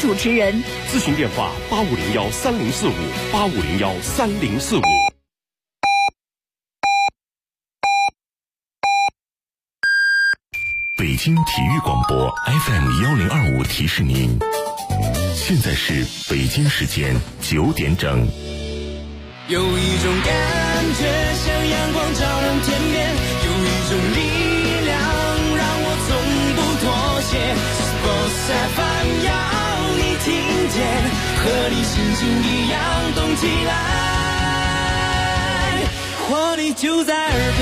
主持人。 咨询电话85013045，85013045。 北京体育广播 FM1025提示您，现在是北京时间9点整。 有一种感觉像阳光照亮天边，有一种力量让我从不妥协。Sports FM 要你听见，和你心情一样动起来，活力就在耳边。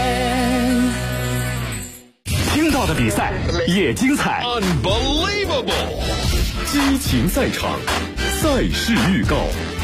听到的比赛也精彩 Unbelievable， 激情赛场，赛事预告。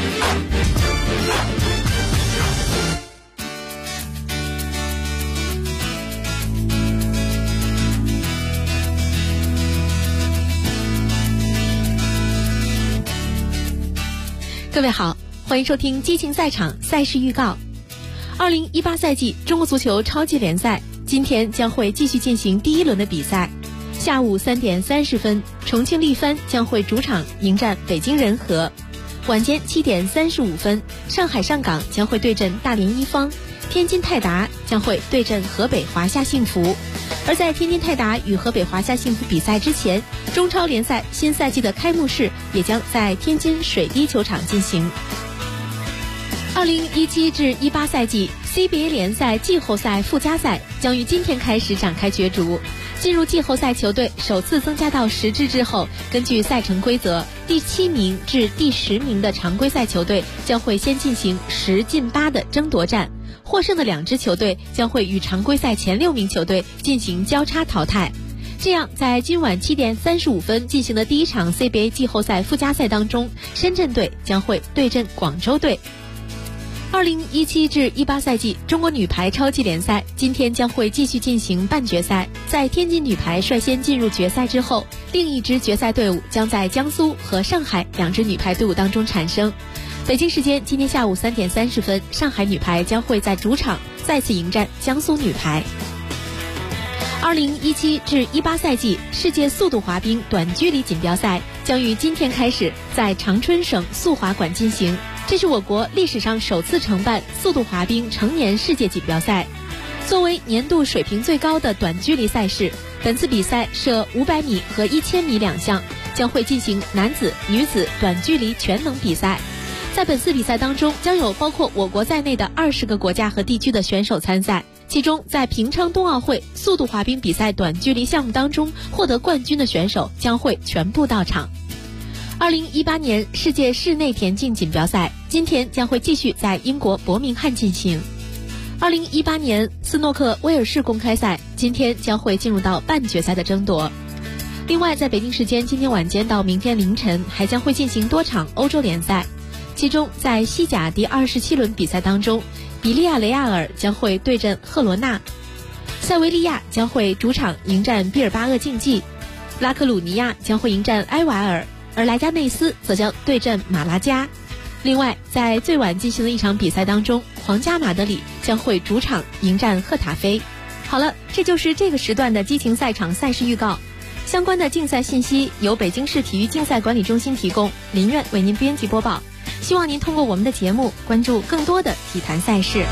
各位好，欢迎收听激情赛场赛事预告。2018赛季中国足球超级联赛今天将会继续进行第1轮的比赛。下午3点30分，重庆力帆将会主场迎战北京人和；晚间7点35分，上海上港将会对阵大连一方，天津泰达将会对阵河北华夏幸福。而在天津泰达与河北华夏幸福比赛之前，中超联赛新赛季的开幕式也将在天津水滴球场进行。2017至18赛季 CBA 联赛季后赛附加赛将于今天开始展开角逐。进入季后赛球队首次增加到10支之后，根据赛程规则，第7名至第10名的常规赛球队将会先进行10进8的争夺战，获胜的2支球队将会与常规赛前6名球队进行交叉淘汰。这样，在今晚7点35分进行的第1场 CBA 季后赛附加赛当中，深圳队将会对阵广州队。2017至18赛季中国女排超级联赛今天将会继续进行半决赛，在天津女排率先进入决赛之后，另一支决赛队伍将在江苏和上海2支女排队伍当中产生。北京时间今天下午3点30分，上海女排将会在主场再次迎战江苏女排。2017至18赛季世界速度滑冰短距离锦标赛将于今天开始在长春省速滑馆进行，这是我国历史上首次承办速度滑冰成年世界锦标赛。作为年度水平最高的短距离赛事，本次比赛设500米和1000米2项，将会进行男子、女子短距离全能比赛。在本次比赛当中，将有包括我国在内的20个国家和地区的选手参赛。其中，在平昌冬奥会速度滑冰比赛短距离项目当中获得冠军的选手将会全部到场。2018年世界室内田径锦标赛今天将会继续在英国伯明翰进行。2018年斯诺克威尔士公开赛今天将会进入到半决赛的争夺。另外，在北京时间今天晚间到明天凌晨还将会进行多场欧洲联赛，其中在西甲第27轮比赛当中，比利亚雷亚尔将会对阵赫罗纳，塞维利亚将会主场迎战毕尔巴鄂竞技，拉克鲁尼亚将会迎战埃瓦尔，而莱加内斯则将对阵马拉加。另外，在最晚进行的一场比赛当中，皇家马德里将会主场迎战赫塔菲。好了，这就是这个时段的激情赛场赛事预告。相关的竞赛信息由北京市体育竞赛管理中心提供，林苑为您编辑播报。希望您通过我们的节目关注更多的体坛赛事。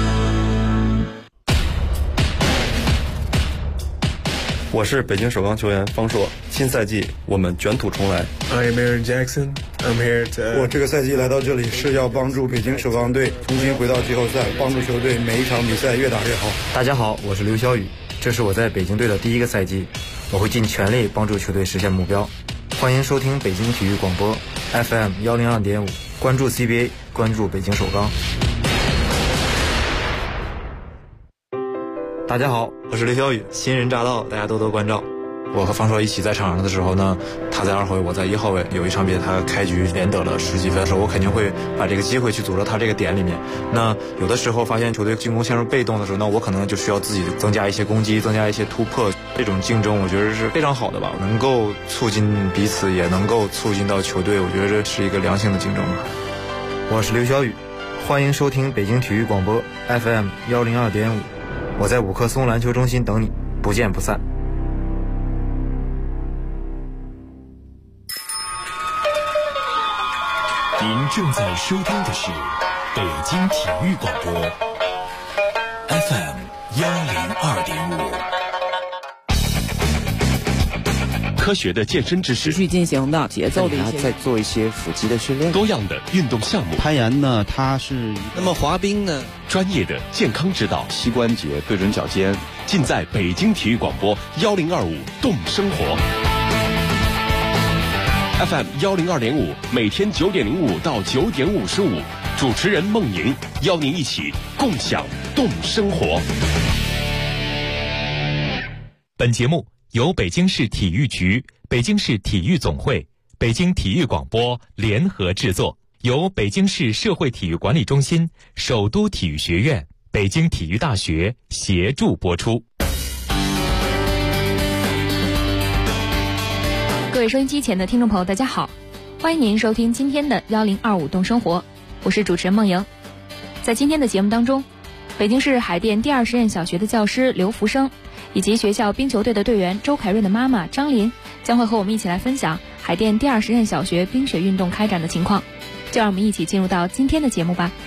我是北京首钢球员方硕，新赛季我们卷土重来。 I'm Aaron Jackson. I'm here to... 我这个赛季来到这里是要帮助北京首钢队重新回到季后赛，帮助球队每一场比赛越打越好。 大家好，我是刘晓宇，这是我在北京队的第1个赛季，我会尽全力帮助球队实现目标。欢迎收听北京体育广播 FM102.5， 关注 CBA， 关注北京首钢。大家好，我是刘晓宇，新人乍到，大家多多关照。我和方硕一起在场上的时候呢，他在2号位，我在1号位。有一场比赛他开局连得了10几分的时候，我肯定会把这个机会去组织他这个点里面。那有的时候发现球队进攻陷入被动的时候，那我可能就需要自己增加一些攻击，增加一些突破。这种竞争我觉得是非常好的吧，能够促进彼此，也能够促进到球队，我觉得这是一个良性的竞争吧。我是刘晓宇，欢迎收听北京体育广播 FM102.5， 我在五棵松篮球中心等你，不见不散。 您正在收听的是北京体育广播 FM 102.5。科学的健身知识， 持续进行的节奏的一些， 再做一些腹肌的训练， 多样的运动项目。 攀岩呢，它是那么滑冰呢， 专业的健康指导， 膝关节对准脚尖， 尽在北京体育广播1025动生活 FM 102.5，每天9点05到9点55，主持人孟莹邀您一起共享动生活。 本节目由北京市体育局、北京市体育总会、北京体育广播联合制作，由北京市社会体育管理中心、首都体育学院、北京体育大学协助播出。 各位收音机前的听众朋友，大家好，欢迎您收听今天的1025动生活，我是主持人孟莹。在今天的节目当中，北京市海淀第20任小学的教师刘福生以及学校冰球队的队员周凯瑞的妈妈张林将会和我们一起来分享海淀第20任小学冰雪运动开展的情况。就让我们一起进入到今天的节目吧。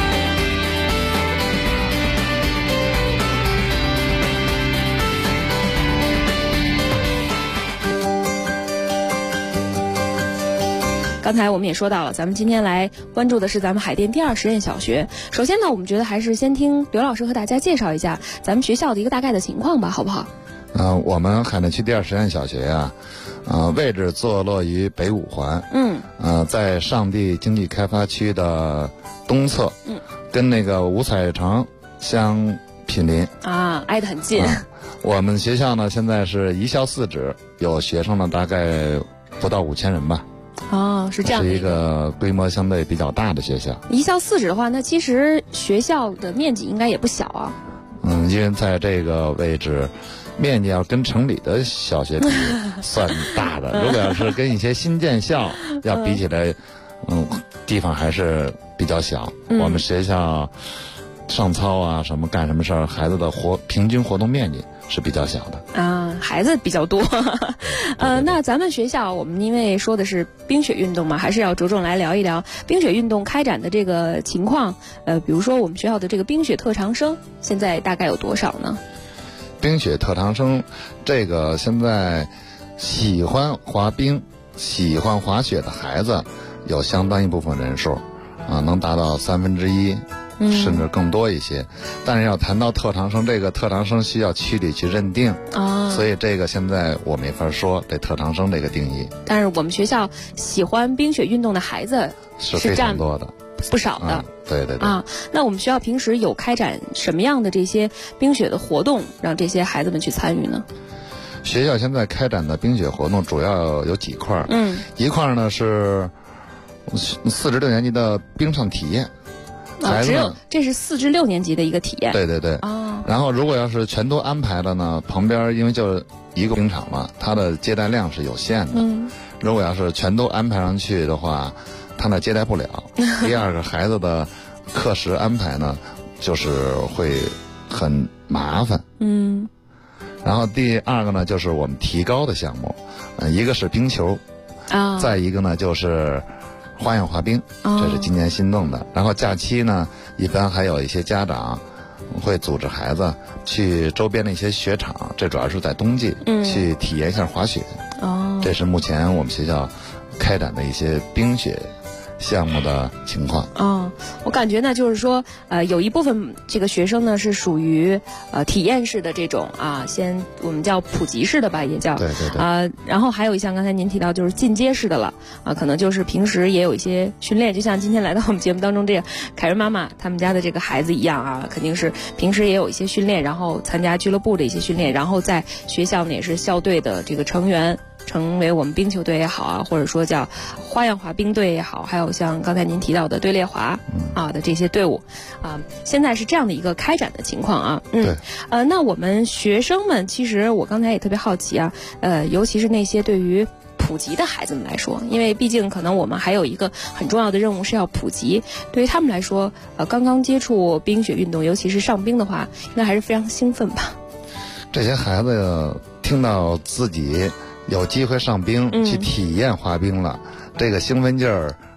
刚才我们也说到了，咱们今天来关注的是咱们海淀第20任小学。首先呢，我们觉得还是先听刘老师和大家介绍一下咱们学校的一个大概的情况吧，好不好？ 我们海淀区第20任小学呀，位置坐落于北五环，在上地经济开发区的东侧，跟那个五彩城相毗邻啊，挨得很近。 我们学校呢，现在是一校4指，有学生呢大概不到5000人吧。 哦，是这样的， 是一个规模相对比较大的学校。 一校4指的话，那其实学校的面积应该也不小啊。 因为在这个位置，面积要跟城里的小学比算大的。如果要是跟一些新建校要比起来，地方还是比较小。我们学校上操啊，什么干什么事儿，孩子的平均活动面积是比较小的啊，孩子比较多。那咱们学校，我们因为说的是冰雪运动嘛，还是要着重来聊一聊冰雪运动开展的这个情况。比如说我们学校的这个冰雪特长生，现在大概有多少呢？ 冰雪特长生，这个现在喜欢滑冰、喜欢滑雪的孩子有相当一部分人数，能达到1/3。甚至更多一些，但是要谈到特长生，这个特长生需要区里去认定所以这个现在我没法说这特长生这个定义。 但是我们学校喜欢冰雪运动的孩子是非常多的， 不少的。 对对对那我们学校平时有开展什么样的这些冰雪的活动，让这些孩子们去参与呢？ 学校现在开展的冰雪活动主要有几块，一块呢是4至6年级的冰上体验。 只有这是4至6年级的一个体验。 对对对。然后如果要是全都安排了呢，旁边因为就一个冰场嘛，它的接待量是有限的。如果要是全都安排上去的话，它那接待不了。第二个，孩子的课时安排呢，就是会很麻烦。然后第二个呢，就是我们提高的项目，一个是冰球，再一个呢就是花样滑冰，这是今年新弄的。然后假期呢，一般还有一些家长会组织孩子去周边的一些雪场，这主要是在冬季，去体验一下滑雪。这是目前我们学校开展的一些冰雪项目的情况。 我感觉呢，就是说，有一部分这个学生呢是属于体验式的这种先我们叫普及式的吧，也叫对对对。 然后还有一项刚才您提到就是进阶式的了可能就是平时也有一些训练，就像今天来到我们节目当中这个凯瑞妈妈他们家的这个孩子一样肯定是平时也有一些训练，然后参加俱乐部的一些训练，然后在学校呢也是校队的这个成员。成为我们冰球队也好或者说叫花样滑冰队也好，还有像刚才您提到的队列滑的这些队伍现在是这样的一个开展的情况那我们学生们其实我刚才也特别好奇尤其是那些对于普及的孩子们来说，因为毕竟可能我们还有一个很重要的任务是要普及，对于他们来说刚刚接触冰雪运动，尤其是上冰的话，应该还是非常兴奋吧。 这些孩子听到自己有机会上冰去体验滑冰了，这个兴奋劲儿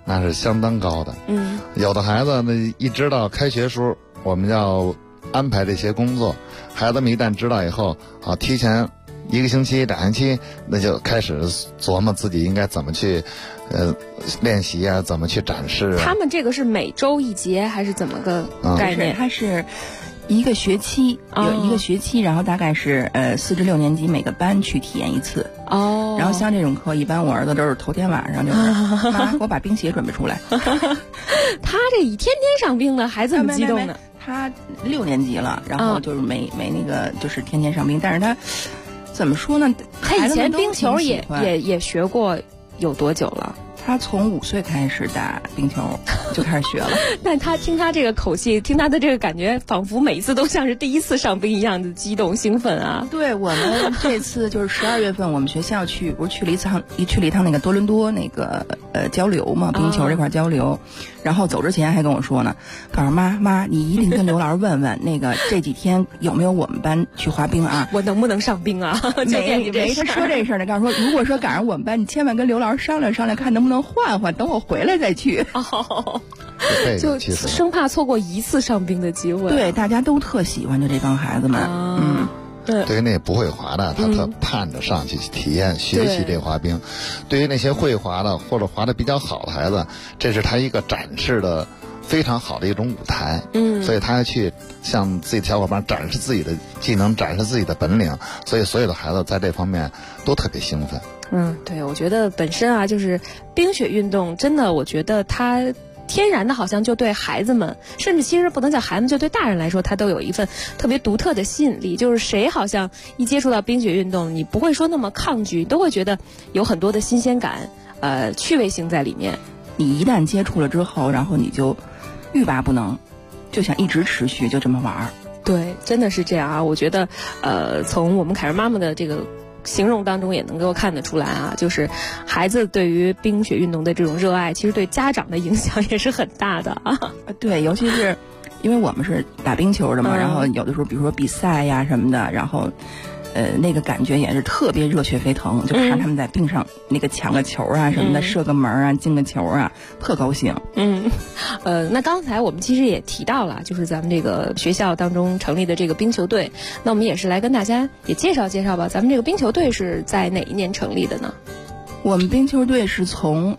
那是相当高的。有的孩子呢，一知道开学时候我们要安排这些工作，孩子们一旦知道以后啊，提前1个星期、2星期，那就开始琢磨自己应该怎么去练习啊，怎么去展示啊。 他们这个是每周一节还是怎么个概念？ 它是一个学期，有一个学期，然后大概是4至6年级每个班去体验一次。然后像这种课，一般我儿子都是头天晚上就是妈，我把冰鞋准备出来。 他这一天天上冰呢，还这么激动呢。 他6年级了，然后就是没那个就是天天上冰，但是他怎么说呢？ 他以前冰球也学过，有多久了？ 他从5岁开始打冰球就开始学了。 但他听他这个口气，听他的这个感觉，仿佛每一次都像是第一次上冰一样的激动兴奋啊！ 对，我们这次就是12月份，我们学校不是去了一趟那个多伦多那个交流嘛，冰球这块交流。然后走之前还跟我说呢，告诉妈，你一定跟刘老师问问，那个这几天有没有我们班去滑冰啊？ 我能不能上冰啊？ 没他说这事儿呢，告诉说，如果说赶上我们班，你千万跟刘老师商量商量，看能不能换，等我回来再去。 就生怕错过一次上冰的机会。 对，大家都特喜欢就这帮孩子们。 对于那不会滑的，他特盼着上去体验学习这滑冰。对于那些会滑的或者滑得比较好的孩子，这是他一个展示的非常好的一种舞台。所以他要去向自己的小伙伴展示自己的技能，展示自己的本领。所以所有的孩子在这方面都特别兴奋。 对，我觉得本身啊，就是冰雪运动，真的，我觉得它天然的好像就对孩子们，甚至其实不能叫孩子们，就对大人来说，它都有一份特别独特的吸引力。就是谁好像一接触到冰雪运动，你不会说那么抗拒，都会觉得有很多的新鲜感，趣味性在里面。 你一旦接触了之后，然后你就欲罢不能，就想一直持续就这么玩儿。 对，真的是这样啊！我觉得，从我们凯瑞妈妈的这个形容当中也能够看得出来啊，就是孩子对于冰雪运动的这种热爱，其实对家长的影响也是很大的啊。 对，尤其是因为我们是打冰球的嘛，然后有的时候比如说比赛呀什么的，然后那个感觉也是特别热血沸腾，就看他们在冰上那个抢个球啊什么的，射个门啊，进个球啊，特高兴。 那刚才我们其实也提到了，就是咱们这个学校当中成立的这个冰球队，那我们也是来跟大家也介绍介绍吧。咱们这个冰球队是在哪一年成立的呢？ 我们冰球队是从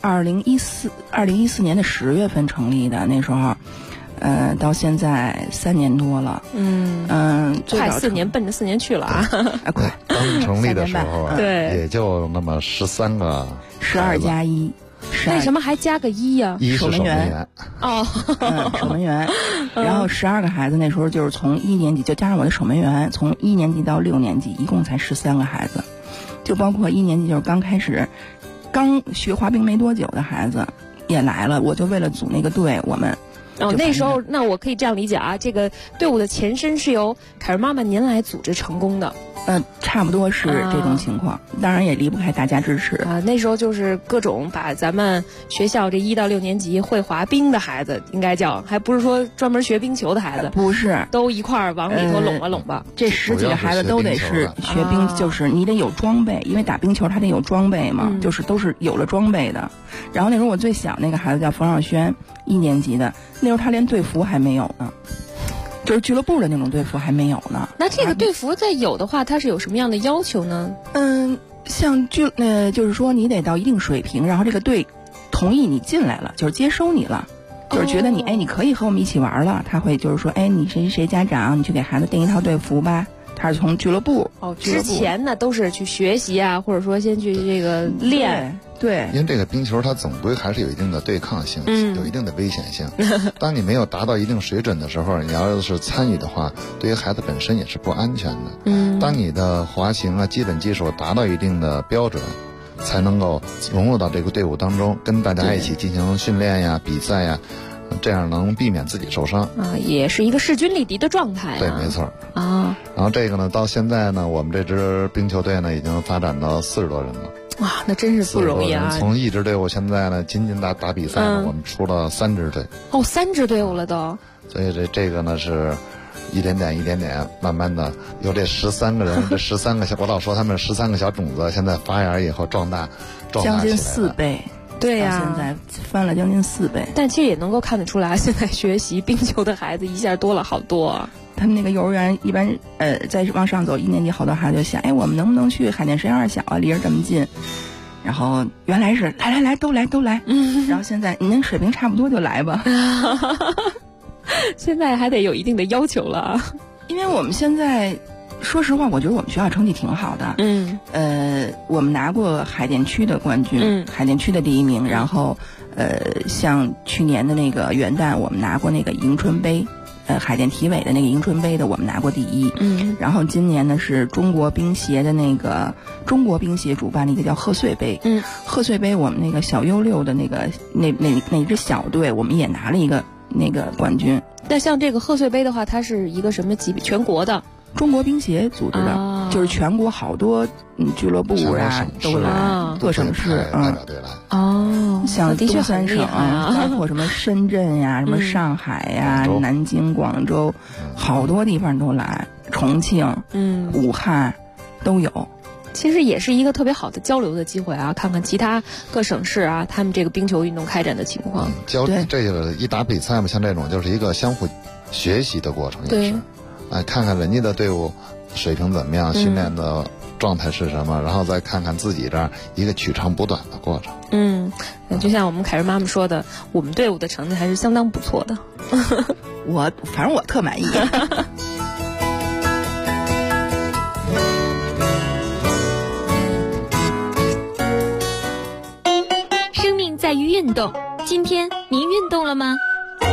2014年的10月份成立的，那时候。到现在3年多了， 快4年，奔着4年去了啊！ 快， 刚成立的时候啊， 对， 也就那么13个 ，12加1， 为什么还加个1呀？ 守门员守门员，然后12个孩子，那时候就是从1年级就加上我的守门员，从1年级到6年级，一共才13个孩子，就包括1年级就是刚学滑冰没多久的孩子也来了，我就为了组那个队，我们。 那时候，那我可以这样理解啊，这个队伍的前身是由凯瑞妈妈您来组织成功的。 差不多是这种情况，当然也离不开大家支持啊。那时候就是各种把咱们学校这1到6年级会滑冰的孩子，应该叫，还不是说专门学冰球的孩子， 不是， 都一块儿往里头拢吧拢吧。 这10几个孩子都得是学冰，就是你得有装备，因为打冰球他得有装备嘛，就是都是有了装备的。然后那时候我最小那个孩子叫冯少轩，1年级的，那时候他连队服还没有呢。就是俱乐部的那种队服还没有呢。 那这个队服再有的话，它是有什么样的要求呢？ 像就是说你得到一定水平，然后这个队同意你进来了，就是接收你了，就是觉得你你可以和我们一起玩了，他会就是说你谁家长，你去给孩子订一套队服吧。他是从俱乐部之前呢都是去学习啊，或者说先去这个练。 对， 因为这个冰球它总归还是有一定的对抗性，有一定的危险性。当你没有达到一定水准的时候，你要是参与的话，对于孩子本身也是不安全的。当你的滑行啊、基本技术达到一定的标准，才能够融入到这个队伍当中，跟大家一起进行训练呀、比赛呀。这样能避免自己受伤啊，也是一个势均力敌的状态。 对，没错啊。 然后这个呢，到现在呢，我们这支冰球队呢，已经发展到40多人了。 哇，那真是不容易啊！ 从一支队伍现在呢，仅打比赛呢，我们出了3支队。 3支队伍了都。 所以这个呢是。一点点，慢慢的有这13个人，这13个小，我老说他们13个小种子，现在发芽以后壮大将近4倍。 对呀， 现在翻了将近4倍。 但其实也能够看得出来，现在学习冰球的孩子一下多了好多啊。 他们那个幼儿园一般再往上走，1年级好多孩子就想，哎，我们能不能去海淀实验2小啊？离着这么近。然后原来是来都来，然后现在你那水平差不多就来吧。 现在还得有一定的要求了， 因为我们现在说实话，我觉得我们学校成绩挺好的。我们拿过海淀区的冠军，海淀区的第1名。然后像去年的那个元旦，我们拿过那个迎春杯。海淀体委的那个迎春杯的，我们拿过第1。然后今年呢是中国冰协的那个中国冰协主办的一个叫贺岁杯。贺岁杯我们那个小U6的那个那支小队，我们也拿了一个那个冠军。 那像这个贺岁杯的话，它是一个什么级别？全国的？ 中国冰协组织的，就是全国好多俱乐部啊都来，各省市像东3省包括什么深圳呀、什么上海呀、南京、广州，好多地方都来，重庆、武汉都有。 其实也是一个特别好的交流的机会啊，看看其他各省市啊，他们这个冰球运动开展的情况。 这个一打比赛嘛，像这种就是一个相互学习的过程，也是。看看人家的队伍水平怎么样，训练的状态是什么，然后再看看自己这儿一个取长补短的过程。 就像我们凯瑞妈妈说的，我们队伍的成绩还是相当不错的。 反正我特满意。 生命在于运动，今天您运动了吗？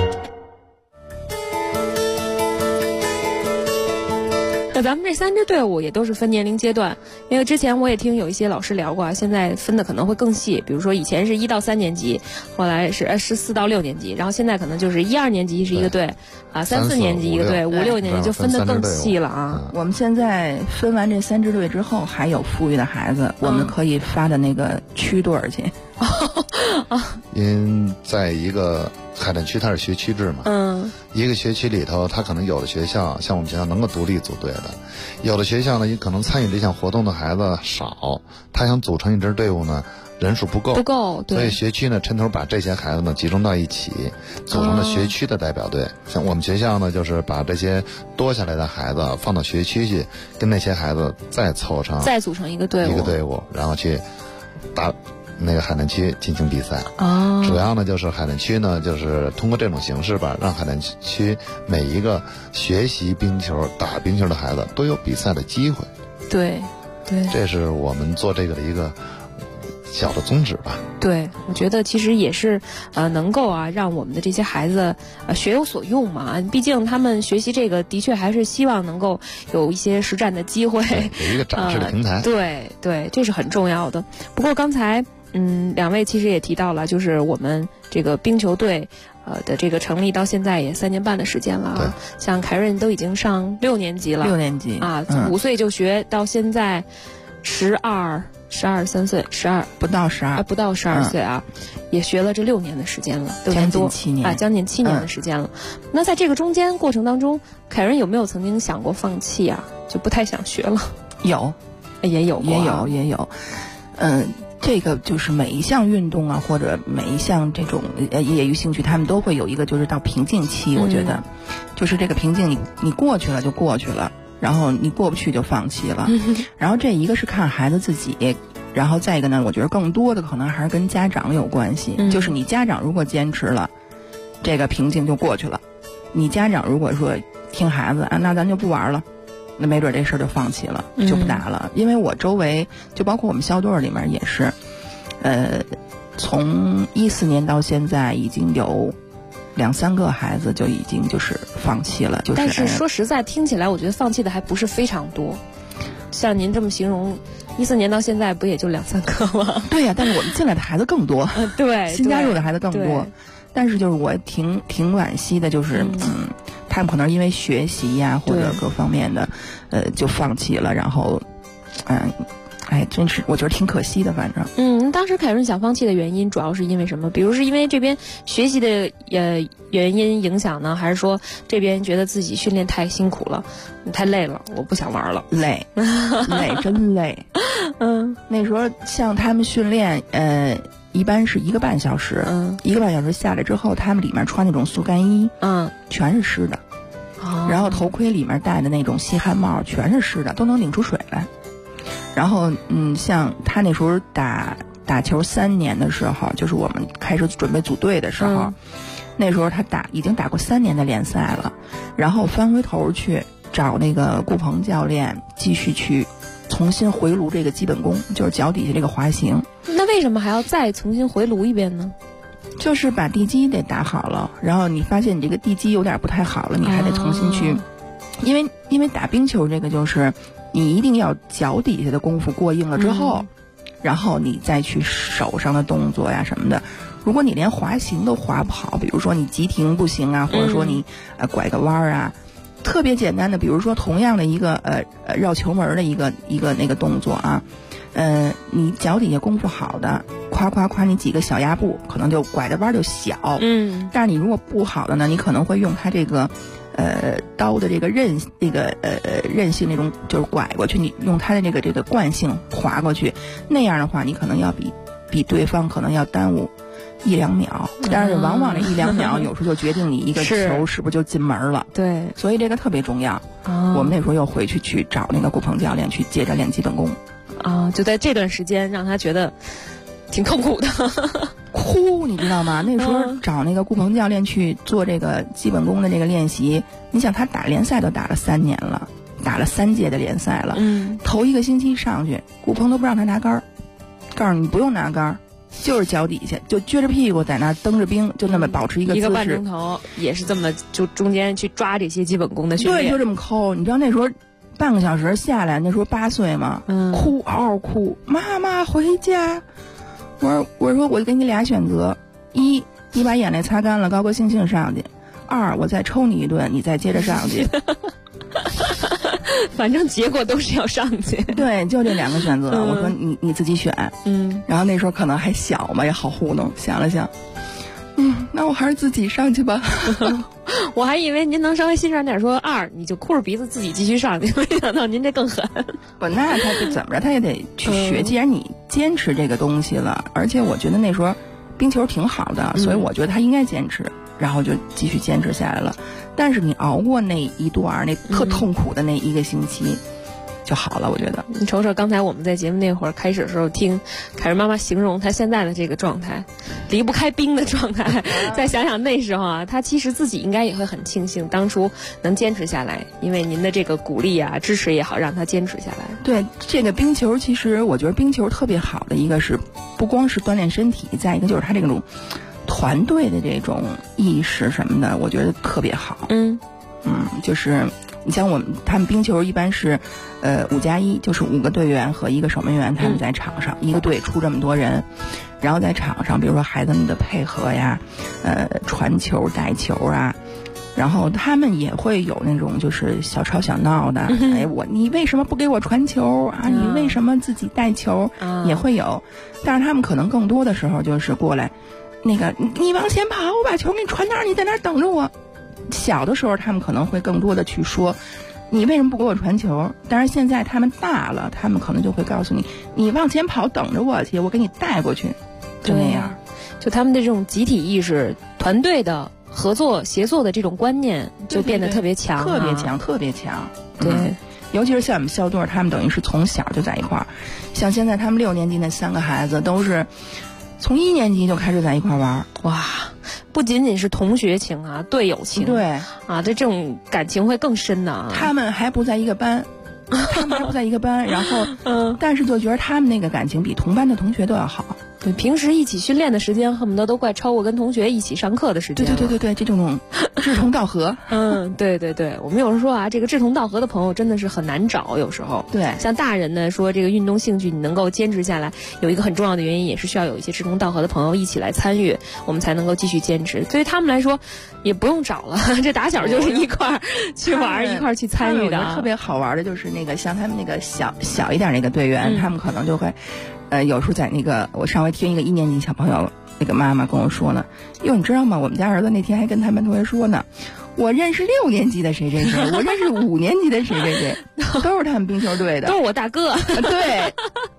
咱们这3支队伍也都是分年龄阶段，因为之前我也听有一些老师聊过啊，现在分的可能会更细，比如说以前是1到3年级，后来是4到6年级，然后现在可能就是1、2年级是一个队啊，3、4年级一个队，5、6年级就分得更细了啊。 我们现在分完这3支队之后，还有富裕的孩子，我们可以发到那个区队去。 因在一个海淀区它是学区制嘛，一个学区里头，它可能有的学校像我们学校能够独立组队的，有的学校呢，也可能参与这项活动的孩子少，他想组成一支队伍呢，人数不够， 对， 所以学区呢抻头把这些孩子呢集中到一起，组成了学区的代表队。像我们学校呢，就是把这些多下来的孩子放到学区去，跟那些孩子再组成一个队伍，然后去打那个海淀区进行比赛。主要呢就是海淀区呢，就是通过这种形式吧，让海淀区每一个学习冰球、打冰球的孩子都有比赛的机会。 对， 这是我们做这个的一个小的宗旨吧。 对，我觉得其实也是能够让我们的这些孩子学有所用嘛，毕竟他们学习这个的确还是希望能够有一些实战的机会， 有一个展示的平台。 对，这是很重要的。不过刚才2位其实也提到了，就是我们这个冰球队的这个成立到现在也3年半的时间了啊。像凯瑞都已经上6年级了，6 年级啊，5岁就学到现在12、3岁，12 不到12 岁啊，也学了这6年的时间了，6年多将近7年的时间了。那在这个中间过程当中，凯瑞有没有曾经想过放弃啊？就不太想学了？ 也有。这个就是每一项运动啊，或者每一项这种业余兴趣，他们都会有一个就是到瓶颈期。我觉得，就是这个瓶颈你过去了就过去了，然后你过不去就放弃了。然后这一个是看孩子自己，然后再一个呢，我觉得更多的可能还是跟家长有关系。就是你家长如果坚持了，这个瓶颈就过去了；你家长如果说听孩子那咱就不玩了。那没准这事儿就放弃了，就不打了。因为我周围就包括我们校队里面也是，从14年到现在已经有2、3个孩子就已经就是放弃了。 但是说实在，听起来我觉得放弃的还不是非常多。像您这么形容，14年到现在不也就2、3个吗？ 对呀，但是我们进来的孩子更多， 对， 新加入的孩子更多。但是就是我挺惋惜的，就是他们可能因为学习呀或者各方面的，就放弃了，然后，真是我觉得挺可惜的，反正。 当时凯润想放弃的原因主要是因为什么？比如是因为这边学习的原因影响呢，还是说这边觉得自己训练太辛苦了，太累了，我不想玩了？ 累，真累。那时候像他们训练， 一般是1个半小时，1个半小时下来之后，他们里面穿那种速干衣，全是湿的，然后头盔里面戴的那种吸汗帽全是湿的，都能拧出水来。然后像他那时候打球3年的时候，就是我们开始准备组队的时候，那时候他已经打过3年的联赛了，然后翻回头去找那个顾鹏教练继续去重新回炉这个基本功，就是脚底下这个滑行。 那为什么还要再重新回炉一遍呢？ 就是把地基得打好了，然后你发现你这个地基有点不太好了，你还得重新去，因为打冰球这个就是你一定要脚底下的功夫过硬了之后，然后你再去手上的动作呀什么的。如果你连滑行都滑不好，比如说你急停不行啊，或者说你拐个弯啊，特别简单的，比如说同样的一个绕球门的一个那个动作啊，你脚底下功夫好的，夸你几个小压步，可能就拐的弯就小，但是你如果不好的呢，你可能会用它这个刀的这个韧性那种，就是拐过去，你用它的这个惯性滑过去，那样的话你可能要比对方可能要耽误1-2秒，但是往往这1-2秒有时候就决定你一个球是不是就进门了。 对， 所以这个特别重要。我们那时候又回去找那个顾鹏教练去接着练基本功。 就在这段时间让他觉得挺痛苦的， 哭，你知道吗？那时候找那个顾鹏教练去做这个基本功的这个练习，你想他打联赛都打了3年了，打了3届的联赛了，头1个星期上去，顾鹏都不让他拿杆，告诉你不用拿杆，就是脚底下就撅着屁股在那儿蹬着冰，就那么保持一个姿势， 1个半钟头也是这么就中间去抓这些基本功的训练， 对，就这么抠。你知道那时候半个小时下来，那时候8岁嘛，哭嗷嗷哭，妈妈回家。我说我给你俩选择，一，你把眼泪擦干了，高高兴兴上去；二，我再抽你一顿，你再接着上去。 反正结果都是要上去。 对，就这2个选择。我说你自己选。然后那时候可能还小嘛，也好糊弄。想了想，那我还是自己上去吧。 我还以为您能稍微欣赏点，说2你就哭着鼻子自己继续上去，没想到您这更狠。 不，那他就怎么着，他也得去学。既然你坚持这个东西了，而且我觉得那时候冰球挺好的，所以我觉得他应该坚持，然后就继续坚持下来了。但是你熬过那一段那特痛苦的那1个星期就好了，我觉得。 你瞅瞅，刚才我们在节目那会儿开始的时候听凯瑞妈妈形容她现在的这个状态，离不开冰的状态。再想想那时候啊，她其实自己应该也会很庆幸当初能坚持下来，因为您的这个鼓励啊、支持也好，让她坚持下来。 对，这个冰球其实我觉得冰球特别好的一个是，不光是锻炼身体，再一个就是它这种团队的这种意识什么的，我觉得特别好。就是你像他们冰球一般是5+1，就是5个队员和1个守门员，他们在场上，一个队出这么多人，然后在场上比如说孩子们的配合呀，传球带球啊，然后他们也会有那种就是小吵小闹的，你为什么不给我传球啊？你为什么自己带球？也会有，但是他们可能更多的时候就是过来，那个你往前跑，我把球给你传那儿，你在那儿等着我。小的时候他们可能会更多的去说你为什么不给我传球，但是现在他们大了，他们可能就会告诉你，你往前跑等着我去，我给你带过去，就那样。 就他们的这种集体意识、团队的合作协作的这种观念就变得特别强， 特别强，特别强。 对， 尤其是像我们校队，他们等于是从小就在一块儿。像现在他们6年级那3个孩子都是从1年级就开始在一块玩。 哇，不仅仅是同学情啊，队友情， 对啊，这种感情会更深的。 他们还不在一个班，然后但是就觉得他们那个感情比同班的同学都要好。 对，平时一起训练的时间恨不得都快超过跟同学一起上课的时间。 对，这种志同道合。 对，我们有时候说啊，这个志同道合的朋友真的是很难找，有时候。 对， 像大人呢说这个运动兴趣你能够坚持下来，有一个很重要的原因也是需要有一些志同道合的朋友一起来参与，我们才能够继续坚持。对于他们来说也不用找了，这打小就是一块儿去玩，一块儿去参与的。 特别好玩的就是那个像他们那个小一点那个队员，他们可能就会有时候在那个，我上回听一个1年级小朋友那个妈妈跟我说呢，你知道吗？我们家儿子那天还跟他们同学说呢，我认识6年级的谁谁谁，我认识5年级的谁谁谁，都是他们冰球队的， 都是我大哥。 对，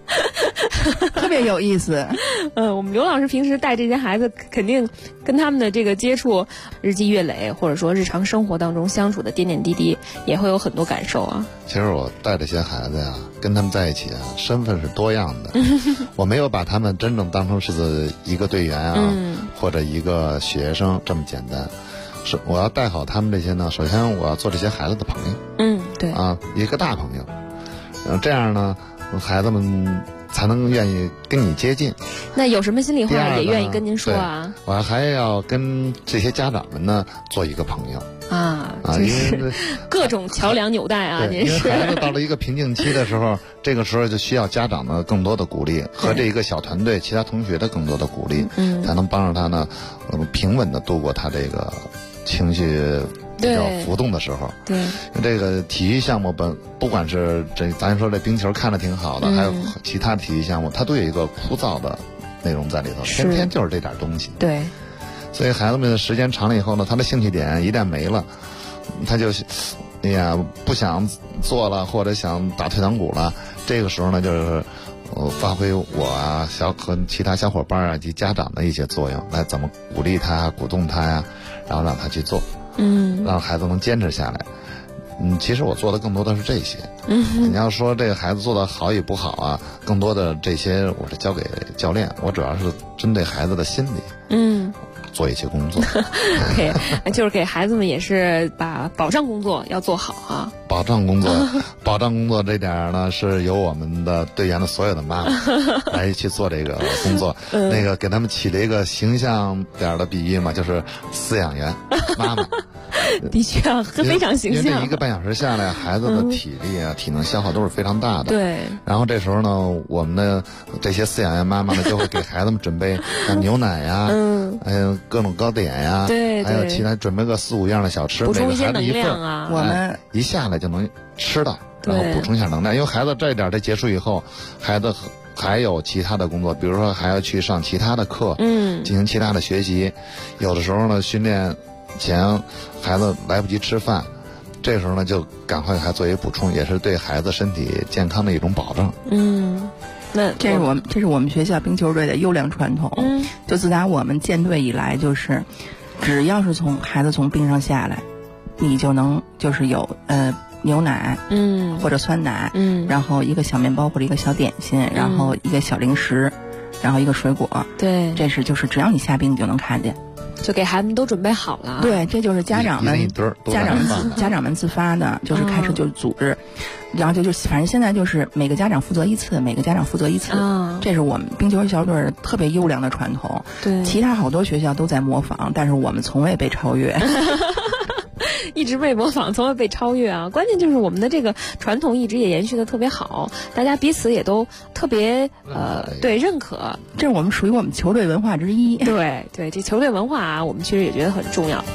特别有意思。 我们刘老师平时带这些孩子，肯定跟他们的这个接触，日积月累，或者说日常生活当中相处的点点滴滴，也会有很多感受啊。 其实我带这些孩子呀，跟他们在一起啊，身份是多样的。我没有把他们真正当成是一个队员啊，或者一个学生这么简单。是我要带好他们这些呢，首先我要做这些孩子的朋友。 对啊，一个大朋友。这样呢，孩子们才能愿意跟你接近。 那有什么心里话也愿意跟您说啊？ 我还要跟这些家长们呢做一个朋友啊，就是各种桥梁纽带啊。您是因为孩子到了一个瓶颈期的时候，这个时候就需要家长的更多的鼓励和这一个小团队其他同学的更多的鼓励，才能帮助他呢，平稳的度过他这个情绪比较浮动的时候。 对， 这个体育项目不管是咱说这冰球看着挺好的，还有其他的体育项目，它都有一个枯燥的内容在里头，天天就是这点东西。 对， 所以孩子们的时间长了以后呢，他的兴趣点一旦没了，他就哎呀不想做了，或者想打退堂鼓了。这个时候呢，就是发挥我啊和其他小伙伴啊及家长的一些作用，来怎么鼓励他、鼓动他呀，然后让他去做。让孩子能坚持下来。其实我做的更多的是这些。你要说这个孩子做的好与不好啊，更多的这些我是交给教练，我主要是针对孩子的心理做一些工作。 OK， 就是给孩子们也是把保障工作要做好啊。 保障工作这点呢，是由我们的队员的所有的妈妈来去做这个工作。那个给他们起了一个形象点的比喻嘛，就是饲养员妈妈。 的确啊，非常形象。 因为这1个半小时下来，孩子的体力啊、体能消耗都是非常大的。 对。 然后这时候呢，我们的这些饲养员妈妈呢，就会给孩子们准备像牛奶呀，还有各种糕点呀， 对， 还有其他准备个4、5样的小吃， 补充一些每个孩子1份啊。 我们一下来就能吃到，然后补充一下能量。因为孩子这一点结束以后，孩子还有其他的工作，比如说还要去上其他的课，进行其他的学习。有的时候呢，训练前孩子来不及吃饭，这时候呢就赶快还做一补充，也是对孩子身体健康的一种保证。 那这是我们学校冰球队的优良传统。就自打我们建队以来，就是只要是孩子从冰上下来，你就能就是有牛奶，或者酸奶，然后一个小面包或者一个小点心，然后一个小零食，然后一个水果。 对， 这是就是只要你下冰，你就能看见。 就给孩子们都准备好了。 对，这就是家长们自发的，就是开始就组织，然后就反正现在就是每个家长负责一次，这是我们冰球小队特别优良的传统。 对， 其他好多学校都在模仿，但是我们从未被超越。 一直被模仿，从未被超越啊！关键就是我们的这个传统一直也延续的特别好，大家彼此也都特别认可， 这是我们属于我们球队文化之一。 对，这球队文化啊，我们其实也觉得很重要。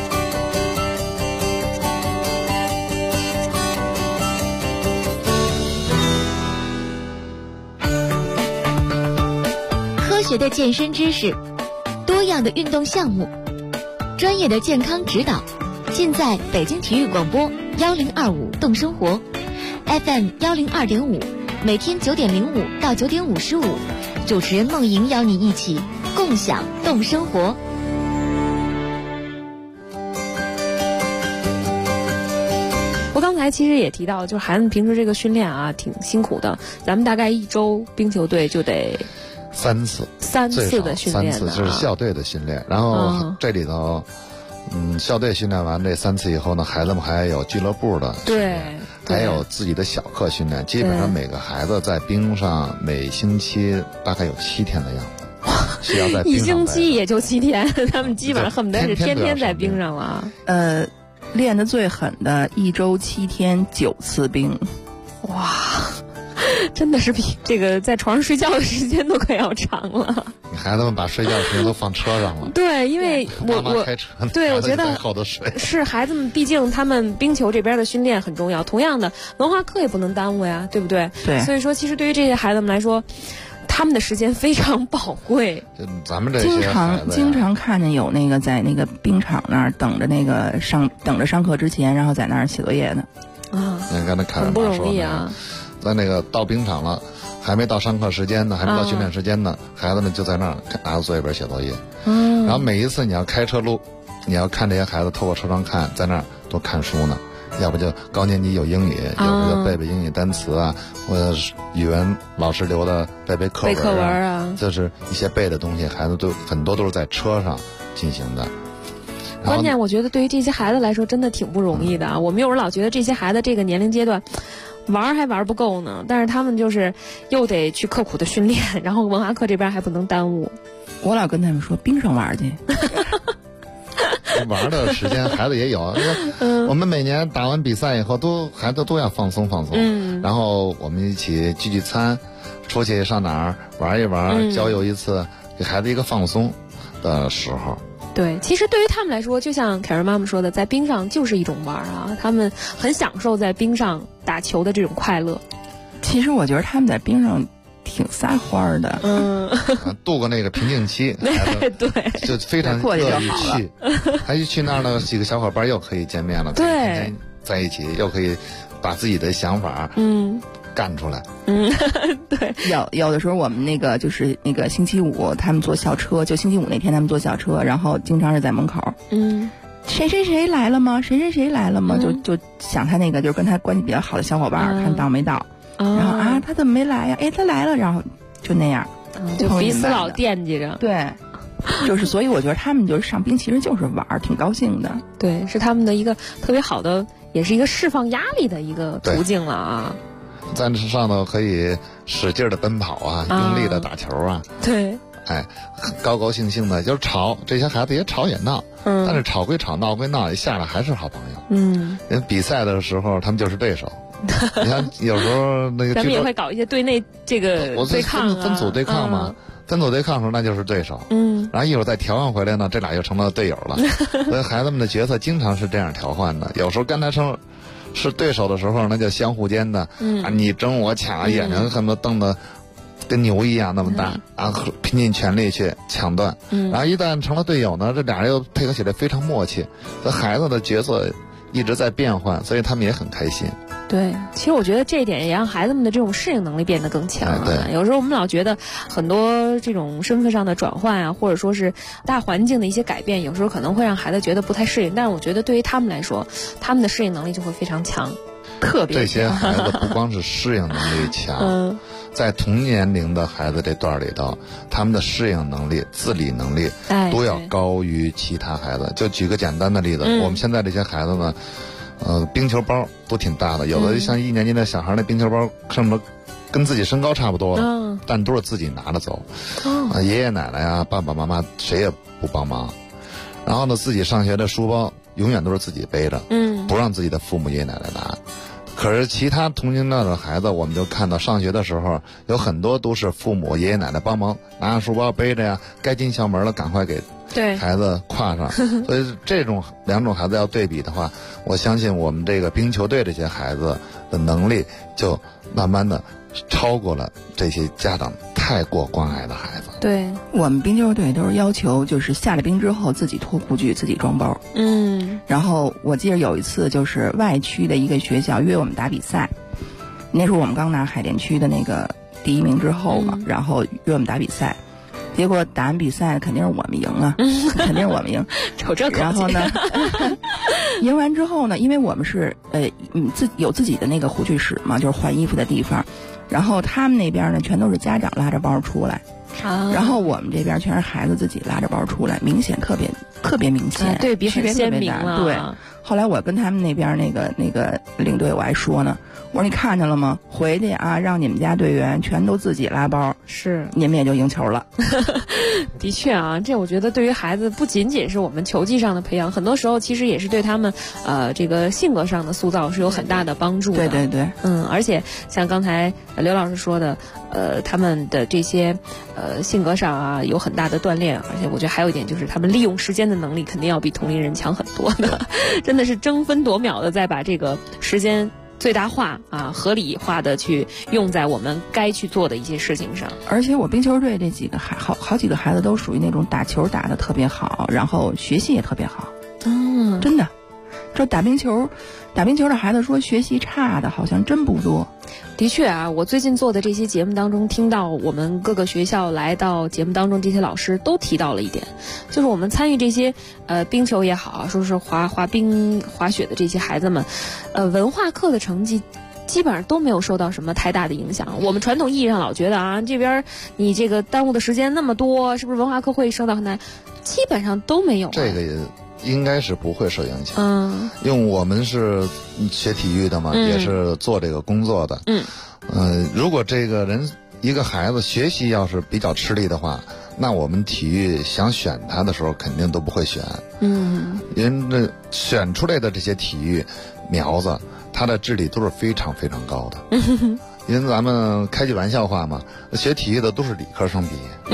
科学的健身知识，多样的运动项目，专业的健康指导。尽在北京体育广播1025动生活 FM 102.5，每天9点05到9点55，主持人梦莹邀你一起共享动生活。 我刚才其实也提到，就是孩子们平时这个训练啊挺辛苦的，咱们大概1周冰球队就得 3次的训练 ，3次这是校队的训练，然后这里头。校队训练完这3次以后呢，孩子们还有俱乐部的训练，还有自己的小课训练。基本上每个孩子在冰上每星期大概有7天的样子，需要在冰上1 星期也就7天，他们基本上恨不得是天天在冰上了。 练得最狠的1周7天9次冰， 哇！真的是比这个在床上睡觉的时间都快要长了。 孩子们把睡觉的时间都放车上了。 对，因为我开车， 对，我觉得是孩子们，毕竟他们冰球这边的训练很重要，同样的文化课也不能耽误呀，对不对？ 对。 所以说，其实对于这些孩子们来说，他们的时间非常宝贵。 就咱们这些经常看见有那个在那个冰场那儿等着上课之前，然后在那儿写作业呢。 你刚才看很不容易啊。 在那个到冰场了， 还没到上课时间呢，还没到训练时间呢，孩子们就在那儿拿着作业本写作业。然后每一次你要开车路，你要看这些孩子透过车窗看，在那儿都看书呢。要不就高年级有英语，有时候背背英语单词啊，或者语文老师留的背课文啊，就是一些背的东西，孩子都很多都是在车上进行的。 关键我觉得对于这些孩子来说真的挺不容易的啊！我们有时候老觉得这些孩子这个年龄阶段玩还玩不够呢，但是他们就是又得去刻苦的训练，然后文化课这边还不能耽误。 我老跟他们说冰上玩去。 玩的时间孩子也有，我们每年打完比赛以后孩子都要放松放松，然后我们一起聚聚餐，出去上哪儿玩一玩，郊游一次，给孩子一个放松的时候。 对，其实对于他们来说，就像凯瑞妈妈说的，在冰上就是一种玩啊，他们很享受在冰上打球的这种快乐。 其实我觉得他们在冰上挺撒欢的， 度过那个瓶颈期， 对， 就非常乐意去，还一去那儿呢，几个小伙伴又可以见面了， 对， 在一起又可以把自己的想法干出来。 对，有的时候我们那个就是那个星期五他们坐校车，就星期五那天他们坐校车，然后经常是在门口，谁谁谁来了吗？谁谁谁来了吗？就想他那个就是跟他关系比较好的小伙伴，看到没到。然后啊，他怎么没来呀？哎，他来了，然后就那样， 就彼此老惦记着。 对，就是所以我觉得他们就是上冰其实就是玩，挺高兴的。 对，是他们的一个特别好的，也是一个释放压力的一个途径了啊。 在这上头可以使劲的奔跑啊，用力的打球啊。 对。 哎，高高兴兴的，就是吵，这些孩子也吵也闹，但是吵归吵，闹归闹，下来还是好朋友。人比赛的时候他们就是对手。你看有时候那个咱们也会搞一些队内这个对抗啊， 分组对抗嘛，分组对抗的时候那就是对手，然后一会儿再调换回来呢，这俩又成了队友了。所以孩子们的角色经常是这样调换的，有时候刚才是对手的时候，那就相互间的你争我抢，眼睛恨不得瞪得跟牛一样那么大啊，拼尽全力去抢断。然后一旦成了队友呢，这俩人又配合起来非常默契。这孩子的角色一直在变换，所以他们也很开心。 对，其实我觉得这一点也让孩子们的这种适应能力变得更强。对，有时候我们老觉得很多这种身份上的转换啊，或者说是大环境的一些改变，有时候可能会让孩子觉得不太适应。但是我觉得对于他们来说，他们的适应能力就会非常强，特别强。 这些孩子不光是适应能力强，在同年龄的孩子这段里头，他们的适应能力、自理能力都要高于其他孩子。就举个简单的例子，我们现在这些孩子呢。冰球包都挺大的，有的像1年级的小孩那冰球包甚至跟自己身高差不多了，但都是自己拿着走。爷爷奶奶呀、爸爸妈妈谁也不帮忙。然后呢，自己上学的书包永远都是自己背着，不让自己的父母爷爷奶奶拿。可是其他同龄段的孩子，我们就看到上学的时候，有很多都是父母爷爷奶奶帮忙拿着书包背着呀，该进校门了赶快给孩子挎上。所以这种两种孩子要对比的话，我相信我们这个冰球队这些孩子的能力就慢慢的超过了这些家长太过关爱的孩子。 对，我们冰球队都是要求就是下了冰之后自己脱护具自己装包。然后我记得有一次就是外区的一个学校约我们打比赛，那时候我们刚拿海淀区的那个第1名之后嘛，然后约我们打比赛，结果打完比赛肯定是我们赢啊，肯定是我们赢。 瞅这口气。 然后呢，赢完之后呢，因为我们是有自己的那个护具室嘛，就是换衣服的地方，然后他们那边呢全都是家长拉着包出来。然后我们这边全是孩子自己拉着包出来，明显特别明显， 对比很鲜明了。 对，后来我跟他们那边那个领队我还说呢，我说你看见了吗？回去啊，让你们家队员全都自己拉包， 是你们也就赢球了。 的确啊，这我觉得对于孩子不仅仅是我们球技上的培养，很多时候其实也是对他们这个性格上的塑造是有很大的帮助的。 对对对， 而且像刚才刘老师说的，他们的这些性格上啊有很大的锻炼，而且我觉得还有一点就是他们利用时间的能力肯定要比同龄人强很多的，真的是争分夺秒的在把这个时间最大化啊，合理化的去用在我们该去做的一些事情上。 而且我冰球队这几个好几个孩子都属于那种打球打得特别好，然后学习也特别好。真的，这打冰球的孩子说学习差的好像真不多。 的确啊，我最近做的这些节目当中，听到我们各个学校来到节目当中，这些老师都提到了一点，就是我们参与这些冰球也好，说是滑冰、滑雪的这些孩子们，文化课的成绩基本上都没有受到什么太大的影响。我们传统意义上老觉得啊，这边你这个耽误的时间那么多，是不是文化课会受到很大？基本上都没有。 这个也应该是不会受影响。因为我们是学体育的嘛，也是做这个工作的。如果这个人一个孩子学习要是比较吃力的话，那我们体育想选他的时候肯定都不会选。因为选出来的这些体育苗子，他的智力都是非常非常高的。因为咱们开句玩笑话嘛，学体育的都是理科生毕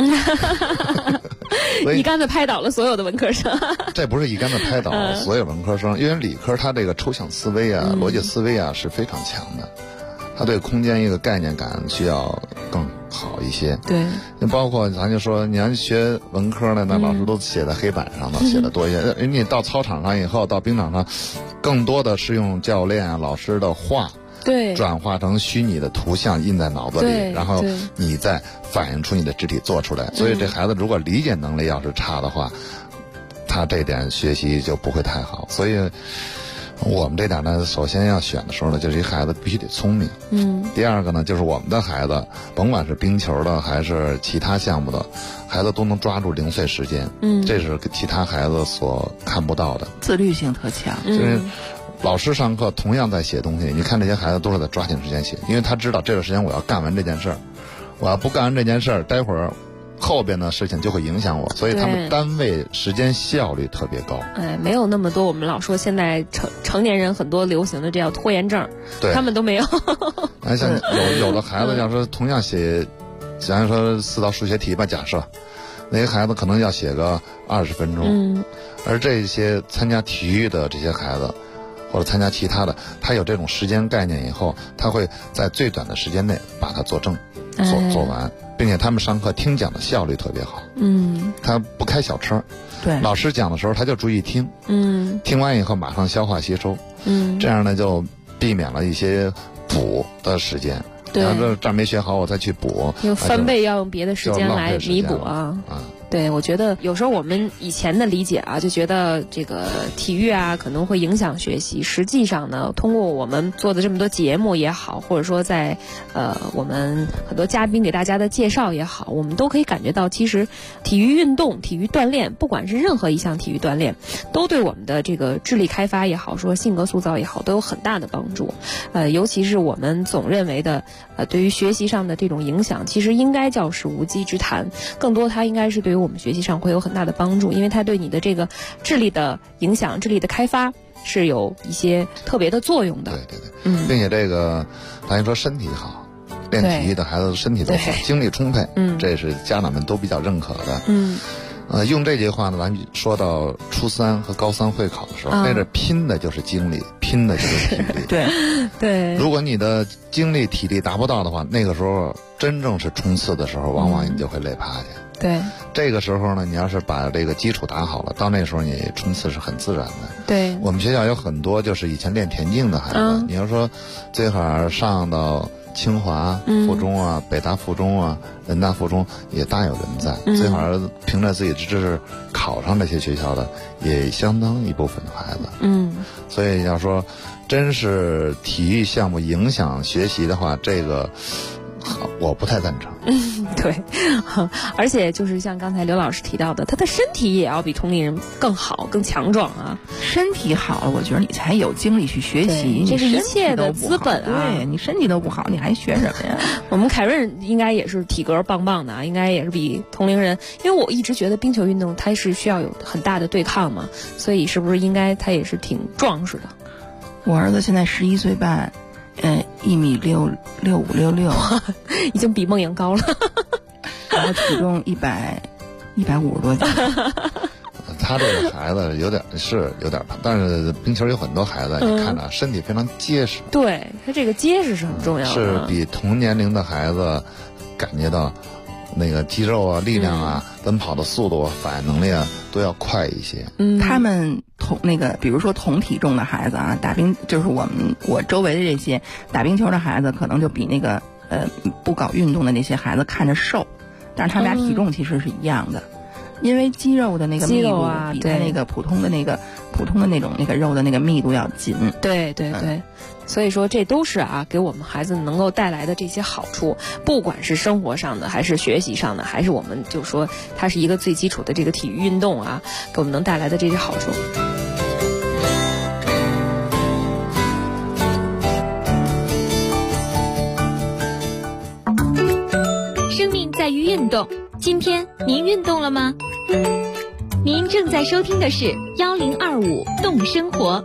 业。 一竿子拍倒了所有的文科生。 这不是一竿子拍倒所有文科生，因为理科它这个抽象思维啊、逻辑思维啊是非常强的，它对空间一个概念感需要更好一些。 对， 包括咱就说，你要学文科的，那老师都写在黑板上的，写的多一些。人家到操场上以后，到冰场上，更多的是用教练啊、老师的话。 对， 转化成虚拟的图像印在脑子里，然后你再反映出你的肢体做出来。所以这孩子如果理解能力要是差的话，他这点学习就不会太好。所以我们这点呢，首先要选的时候呢，就是一孩子必须得聪明。第二个呢，就是我们的孩子，甭管是冰球的还是其他项目的孩子，都能抓住零碎时间。这是其他孩子所看不到的， 自律性特强。 就是老师上课同样在写东西，你看这些孩子都是在抓紧时间写，因为他知道这段时间我要干完这件事儿，我要不干完这件事儿，待会儿后边的事情就会影响我，所以他们单位时间效率特别高。 没有那么多我们老说现在成年人很多流行的这叫拖延症，他们都没有。 像有的孩子要说同样写，假如说4道数学题吧，假设那些孩子可能要写个20分钟，而这些参加体育的这些孩子，或者参加其他的，他有这种时间概念以后，他会在最短的时间内把它做正，做完，并且他们上课听讲的效率特别好。他不开小车， 对， 老师讲的时候他就注意听，听完以后马上消化吸收，这样呢就避免了一些补的时间。然后这儿没学好，我再去补， 用翻倍要用别的时间来弥补啊。对，我觉得有时候我们以前的理解啊，就觉得这个体育啊可能会影响学习。实际上呢，通过我们做的这么多节目也好，或者说在我们很多嘉宾给大家的介绍也好，我们都可以感觉到，其实体育运动、体育锻炼，不管是任何一项体育锻炼，都对我们的这个智力开发也好，说性格塑造也好，都有很大的帮助。尤其是我们总认为的对于学习上的这种影响，其实应该叫是无稽之谈，更多它应该是对于我们学习上会有很大的帮助，因为它对你的这个智力的影响、智力的开发是有一些特别的作用的。 对，并且这个咱说身体好，练体育的孩子身体都好，精力充沛，这是家长们都比较认可的。用这句话呢，咱说到初3和高3会考的时候，那这拼的就是精力，拼的就是体力。 对。 如果你的精力、体力达不到的话，那个时候真正是冲刺的时候，往往你就会累趴下。 对， 这个时候呢，你要是把这个基础打好了，到那时候你冲刺是很自然的。 对， 我们学校有很多就是以前练田径的孩子，你要说最好上到清华附中啊、北大附中啊、人大附中也大有人在，最好凭着自己的知识考上这些学校的也相当一部分的孩子。所以要说真是体育项目影响学习的话，这个我不太赞成。 对，而且就是像刚才刘老师提到的，他的身体也要比同龄人更好、更强壮啊。 身体好了，我觉得你才有精力去学习， 这是一切的资本啊。 对，你身体都不好，你还学什么呀？ 我们凯润应该也是体格棒棒的啊，应该也是比同龄人，因为我一直觉得冰球运动它是需要有很大的对抗嘛，所以是不是应该他也是挺壮实的？ 我儿子现在11岁半。1.65、1.66， 已经比梦莹高了。 然后体重150多斤。 他这个孩子有点胖，但是冰球有很多孩子，你看着身体非常结实。 对，他这个结实是很重要的， 是比同年龄的孩子感觉到那个肌肉啊、力量啊、奔跑的速度、反应能力啊都要快一些。 他们比如说同体重的孩子啊，就是我周围的这些打冰球的孩子，可能就比那个不搞运动的那些孩子看着瘦，但是他们俩体重其实是一样的。因为肌肉的那个密度比他那个普通的那种那个肉的那个密度要紧。 对对对，所以说这都是给我们孩子能够带来的这些好处，不管是生活上的，还是学习上的，还是我们就说它是一个最基础的这个体育运动给我们能带来的这些好处。 生命在于运动，今天您运动了吗？您正在收听的是1025动生活。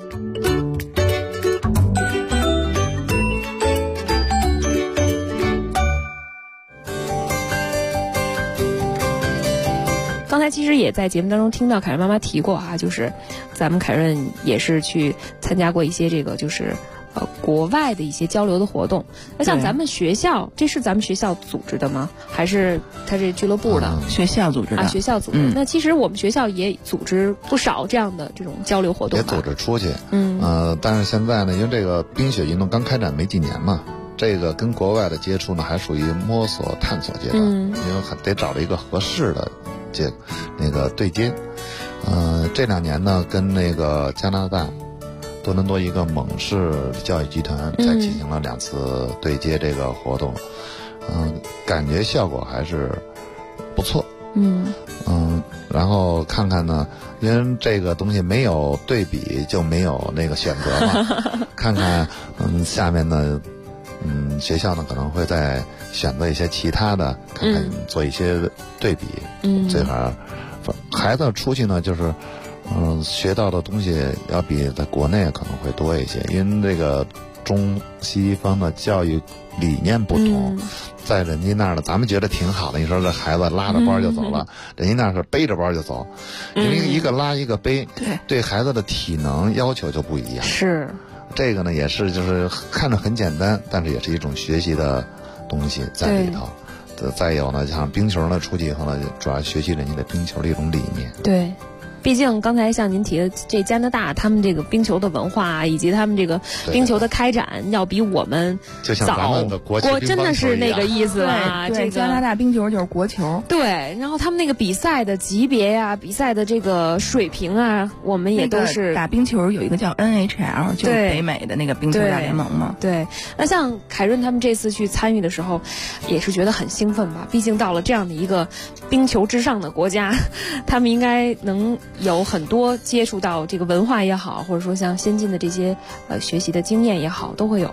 刚才其实也在节目当中听到凯润妈妈提过就是咱们凯润也是去参加过一些这个就是国外的一些交流的活动。那像咱们学校，这是咱们学校组织的吗？还是它是俱乐部的？ 学校组织的。 学校组织。那其实我们学校也组织不少这样的这种交流活动。 也组织出去。但是现在呢，因为这个冰雪运动刚开展没几年嘛，这个跟国外的接触呢还属于摸索探索阶段，因为还得找了一个合适的对接。这2年呢，跟那个加拿大多伦多一个蒙氏教育集团才进行了2次对接这个活动，感觉效果还是不错。然后看看呢，因为这个东西没有对比就没有那个选择嘛，看看下面呢，学校呢可能会再选择一些其他的，看看做一些对比。这会儿孩子出去呢，就是学到的东西要比在国内可能会多一些，因为这个中西方的教育理念不同，在人家那儿呢，咱们觉得挺好的。你说这孩子拉着包就走了，人家那儿是背着包就走，因为一个拉一个背，对孩子的体能要求就不一样。 是这个呢，也是就是看着很简单，但是也是一种学习的东西在里头。再有呢，像冰球呢，出去以后呢，主要学习人家的冰球的一种理念。 对。毕竟刚才像您提的，这加拿大他们这个冰球的文化以及他们这个冰球的开展，要比我们早。就像咱们的国真的是那个意思对，加拿大冰球就是国球。 对，然后他们那个比赛的级别比赛的这个水平我们也都是。 打冰球有一个叫 NHL， 就是北美的那个冰球大联盟嘛。 对，那像凯润他们这次去参与的时候，也是觉得很兴奋吧？毕竟到了这样的一个冰球之上的国家，他们应该能有很多接触到这个文化也好，或者说像先进的这些学习的经验也好，都会有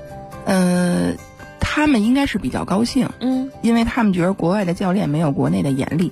他们应该是比较高兴，因为他们觉得国外的教练没有国内的严厉。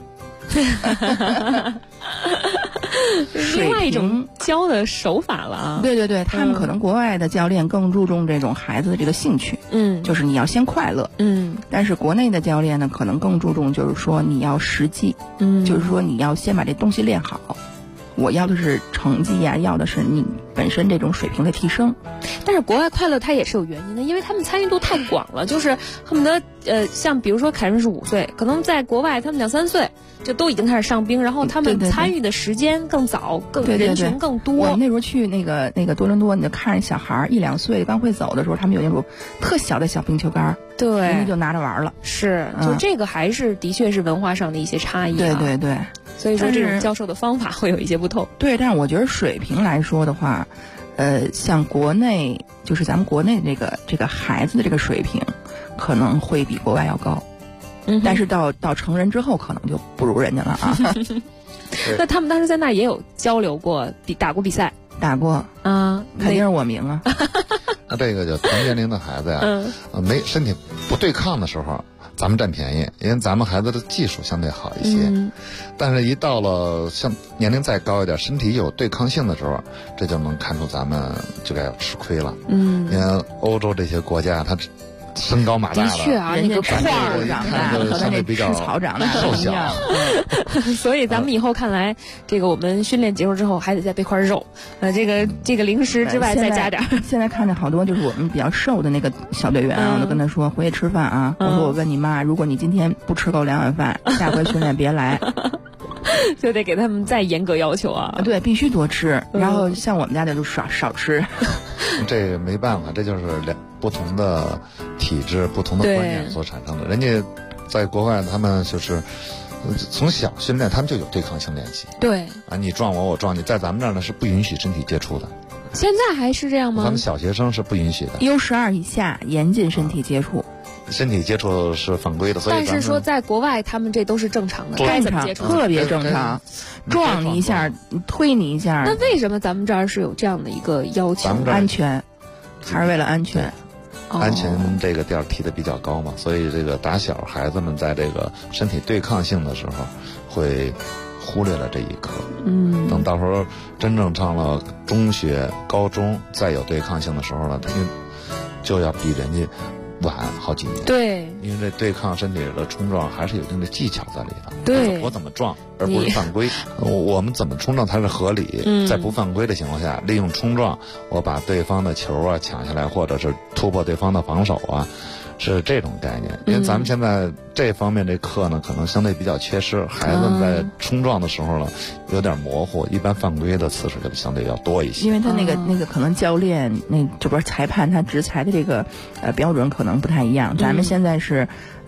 另外一种教的手法了对对对，他们可能国外的教练更注重这种孩子的这个兴趣，就是你要先快乐，但是国内的教练呢，可能更注重就是说你要实际，就是说你要先把这东西练好。我要的是成绩要的是你本身这种水平的提升。 但是国外快乐它也是有原因的，因为他们参与度太广了，就是恨不得像比如说凯润是5岁，可能在国外他们2、3岁就都已经开始上冰，然后他们参与的时间更早，人群更多。 我们那时候去那个多伦多，你就看着小孩1、2岁刚会走的时候，他们有那种特小的小冰球杆， 对， 人家就拿着玩了。 是，就这个还是的确是文化上的一些差异。 对对对。 所以说这种教授的方法会有一些不同。 对，但是我觉得水平来说的话，像国内就是咱们国内这个孩子的这个水平，可能会比国外要高。但是到成人之后，可能就不如人家了那他们当时在那也有交流过，打过比赛？ 打过肯定是我赢啊。 那这个就同年龄的孩子没身体不对抗的时候，咱们占便宜，因为咱们孩子的技术相对好一些。但是一到了像年龄再高一点，身体有对抗性的时候，这就能看出咱们就该要吃亏了。因为欧洲这些国家，它身高马大的， 的确啊，那个块儿长大和他那吃草长大瘦小。 所以咱们以后看来，这个我们训练结束之后还得再备块肉，这个零食之外再加点。 现在看见好多就是我们比较瘦的那个小队员啊，我都跟他说回去吃饭啊。我说我问你妈，如果你今天不吃够2碗饭，下回训练别来。 就得给他们再严格要求啊！ 对，必须多吃。然后像我们家的就少吃。 这个没办法，这就是不同的体质、不同的观念所产生的。人家在国外，他们就是从小训练，他们就有对抗性练习。 对啊，你撞我，我撞你，在咱们这儿呢是不允许身体接触的。 现在还是这样吗？ 咱们小学生是不允许的。 U12以下严禁身体接触。 身体接触是犯规的，所以但是说在国外，他们这都是正常的，该怎么接触特别正常，撞你一下，推你一下。 那为什么咱们这儿是有这样的一个要求？ 安全，还是为了安全。 安全这个调提的比较高嘛，所以这个打小孩子们在这个身体对抗性的时候，会忽略了这一科。等到时候真正上了中学、高中，再有对抗性的时候呢，他就要比人家晚好几年。 对， 因为这对抗身体的冲撞还是有一定的技巧在里头。 对， 我怎么撞，而不是犯规。我们怎么冲撞才是合理？在不犯规的情况下，利用冲撞，我把对方的球啊抢下来，或者是突破对方的防守啊，是这种概念。因为咱们现在这方面这课呢，可能相对比较缺失，孩子们在冲撞的时候呢，有点模糊，一般犯规的次数就相对要多一些。 因为他那个可能教练这边裁判他执裁的这个标准可能不太一样。咱们现在是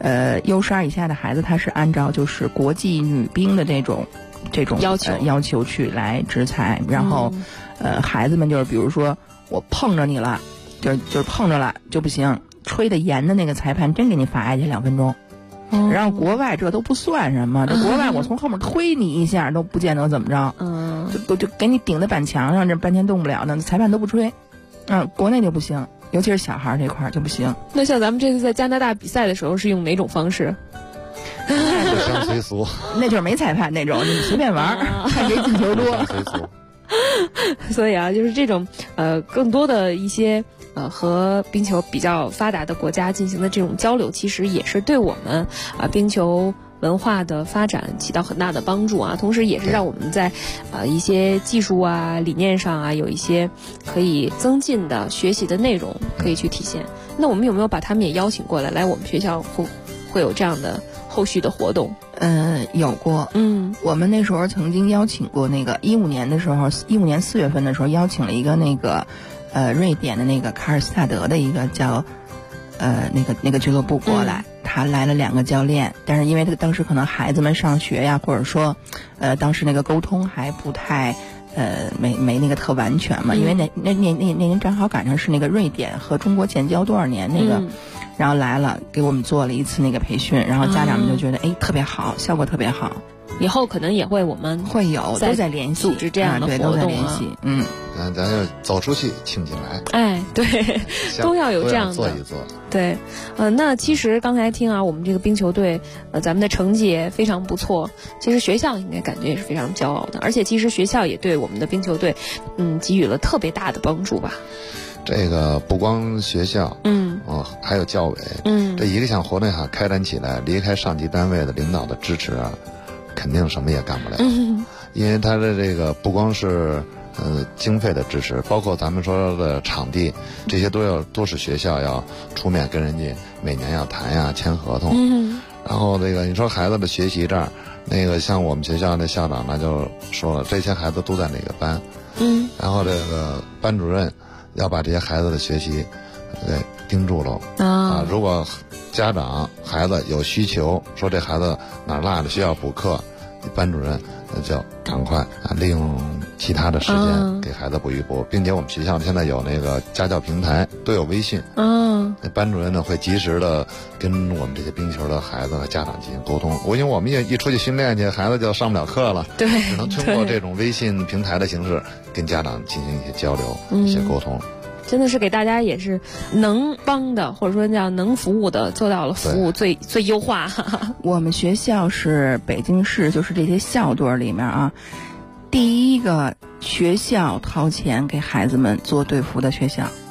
U12以下的孩子，他是按照就是国际女兵的这种要求去来执裁，然后孩子们就是比如说我碰着你了，就是碰着了就不行。吹的严的那个裁判真给你罚下去2分钟，然后国外这都不算什么，这国外我从后面推你一下都不见得怎么着，就给你顶在板墙上，这半天动不了呢，裁判都不吹，国内就不行，尤其是小孩这块就不行。 那像咱们这次在加拿大比赛的时候是用哪种方式？ 入乡随俗， 那就是没裁判那种，你随便玩，看谁进球多。 所以啊，就是这种更多的一些和冰球比较发达的国家进行的这种交流，其实也是对我们冰球文化的发展起到很大的帮助啊，同时也是让我们在一些技术啊、理念上啊有一些可以增进的学习的内容可以去体现。那我们有没有把他们也邀请过来我们学校会有这样的后续的活动？ 有过。我们那时候曾经邀请过那个15年的时候，15年4月份的时候邀请了一个那个瑞典的那个卡尔斯塔德的一个叫那个俱乐部过来，他来了2个教练，但是因为当时可能孩子们上学呀，或者说当时那个沟通还不太没那个特完全嘛，因为那年正好赶上是那个瑞典和中国建交多少年那个。然后来了，给我们做了一次那个培训，然后家长们就觉得特别好，效果特别好。 以后可能也会我们会有都在联系组织这样的活动对，都在联系。 咱就走出去，请进来。 对，都要有这样的做一做。 对，那其实刚才听啊，我们这个冰球队，咱们的成绩也非常不错。其实学校应该感觉也是非常骄傲的，而且其实学校也对我们的冰球队，给予了特别大的帮助吧。 这个不光学校，还有教委，这一个项活动开展起来，离开上级单位的领导的支持啊，肯定什么也干不了。因为他的这个不光是经费的支持，包括咱们说的场地，这些都是学校要出面跟人家每年要谈呀、签合同。然后这个你说孩子的学习这儿，那个像我们学校的校长呢就说了，这些孩子都在哪个班，然后这个班主任要把这些孩子的学习盯住喽。如果家长孩子有需求，说这孩子哪落了需要补课，班主任就赶快利用其他的时间给孩子补一补，并且我们学校现在有那个家教平台，都有微信。那班主任呢会及时的跟我们这些冰球的孩子和家长进行沟通。因为我们也一出去训练去，孩子就上不了课了， 对， 只能通过这种微信平台的形式跟家长进行一些交流、一些沟通。 真的是给大家也是能帮的，或者说叫能服务的，做到了服务最优化。 我们学校是北京市就是这些校队里面啊，第一个学校掏钱给孩子们做队服的学校。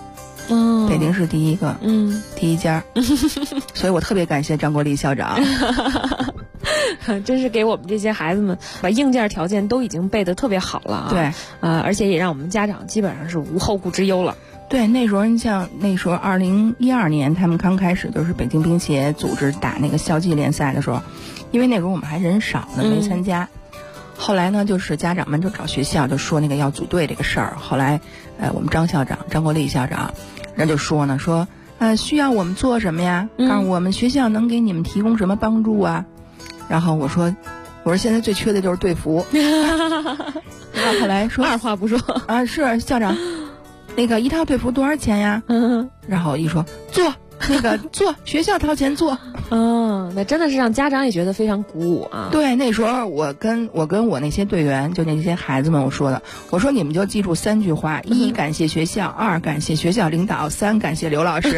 北京市第一个，第一家，所以我特别感谢张国立校长。 真是给我们这些孩子们把硬件条件都已经备得特别好了啊！ 对， 而且也让我们家长基本上是无后顾之忧了。 对，那时候你像那时候2012年他们刚开始就是北京冰协组织打那个校际联赛的时候，因为那时候我们还人少呢，没参加。后来呢，就是家长们就找学校就说那个要组队这个事儿。后来，我们张国立校长，人就说呢，说需要我们做什么呀？告诉我们学校能给你们提供什么帮助啊？然后我说现在最缺的就是队服。然后后来说二话不说啊，是校长，那个一套队服多少钱呀？然后一说做学校掏钱做。 那真的是让家长也觉得非常鼓舞啊。 对，那时候我跟我那些队员，就那些孩子们我说你们就记住3句话：一感谢学校，2感谢学校领导，3感谢刘老师。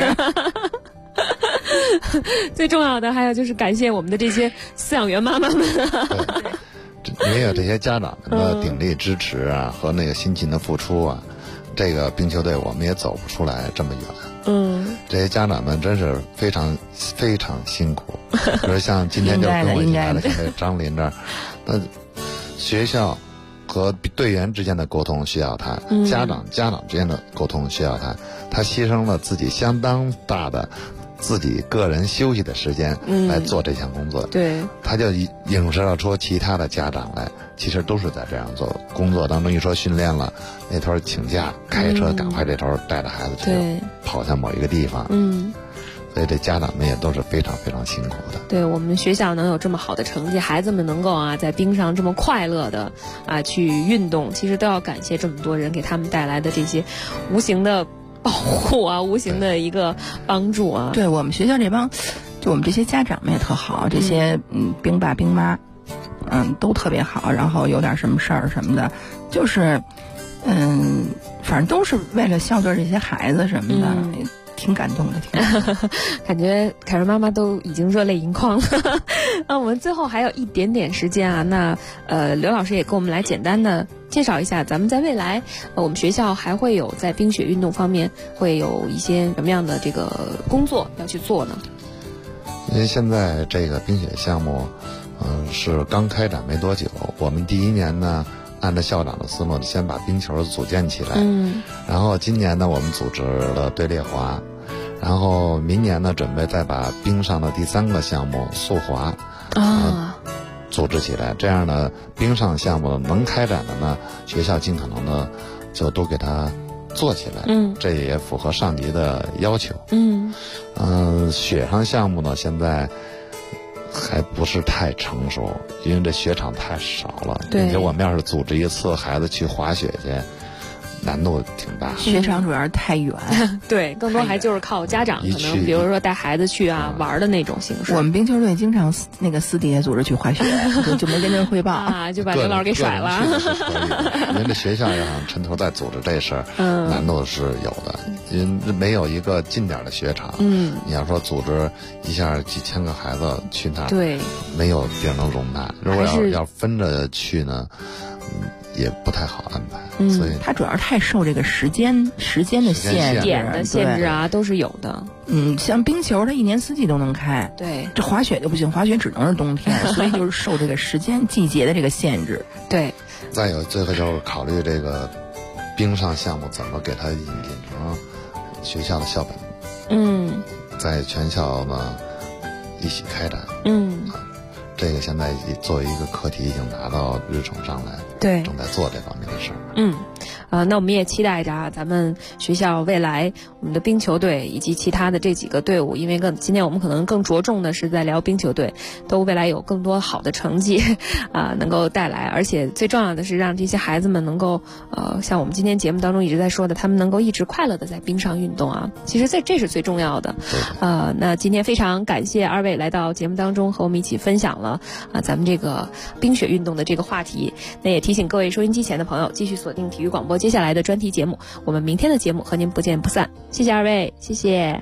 最重要的还有就是感谢我们的这些饲养员妈妈们。 没有这些家长们的鼎力支持啊，和那个辛勤的付出啊，这个冰球队我们也走不出来这么远。这些家长们真是非常非常辛苦。比如像今天就跟我一起来的张林这儿，那学校和队员之间的沟通需要他，家长之间的沟通需要他牺牲了自己相当大的自己个人休息的时间来做这项工作。 对， 他就映射出其他的家长来，其实都是在这样做工作当中。一说训练了，那头请假开车赶快这头带着孩子去跑向某一个地方。所以这家长们也都是非常非常辛苦的。 对，我们学校能有这么好的成绩，孩子们能够在冰上这么快乐的去运动，其实都要感谢这么多人给他们带来的这些无形的保护啊，无形的一个帮助啊。 对，我们学校这帮，就我们这些家长们也特好，这些兵爸兵妈，都特别好。然后有点什么事儿什么的，就是反正都是为了校队这些孩子什么的。挺感动的， 感觉凯瑞妈妈都已经热泪盈眶了。我们最后还有一点点时间啊，那刘老师也给我们来简单的介绍一下，咱们在未来我们学校还会有在冰雪运动方面会有一些什么样的这个工作要去做呢？ 因为现在这个冰雪项目，是刚开展没多久，我们第1年呢，按照校长的思路，先把冰球组建起来。然后今年呢，我们组织了队列滑，然后明年呢，准备再把冰上的第3个项目速滑组织起来。这样呢，冰上项目能开展的呢，学校尽可能的就都给它做起来。这也符合上级的要求。雪上项目呢，现在还不是太成熟，因为这雪场太少了。并且我们要是组织一次孩子去滑雪去，难度挺大。 雪场主要是太远。 对，更多还就是靠家长，可能比如说带孩子去玩的那种形式。 我们冰球队经常那个私底下组织去滑雪，就没跟人汇报就把刘老师给甩了。 因为这学校要想抻头再组织这事儿，难度是有的。因为没有一个近点的雪场，你要说组织一下几千个孩子去那儿， 对， 没有地儿能容纳。如果要分着去呢，也不太好安排。所以它主要是太受这个时间的限制， 点的限制啊，都是有的。 像冰球它1年4季都能开， 对， 这滑雪就不行，滑雪只能是冬天，所以就是受这个时间季节的这个限制。 对， 再有最后就是考虑这个冰上项目怎么给它引成学校的校本，在全校呢一起开展，这个现在作为一个课题已经拿到日程上来， 对， 正在做这方面的事儿。 那我们也期待着咱们学校未来我们的冰球队以及其他的这几个队伍，因为今天我们可能更着重的是在聊冰球队，都未来有更多好的成绩能够带来，而且最重要的是让这些孩子们能够像我们今天节目当中一直在说的，他们能够一直快乐的在冰上运动啊，其实这是最重要的。那今天非常感谢2位来到节目当中和我们一起分享了咱们这个冰雪运动的这个话题。那也提醒各位收音机前的朋友继续锁定体育广播接下来的专题节目，我们明天的节目和您不见不散。谢谢2位，谢谢。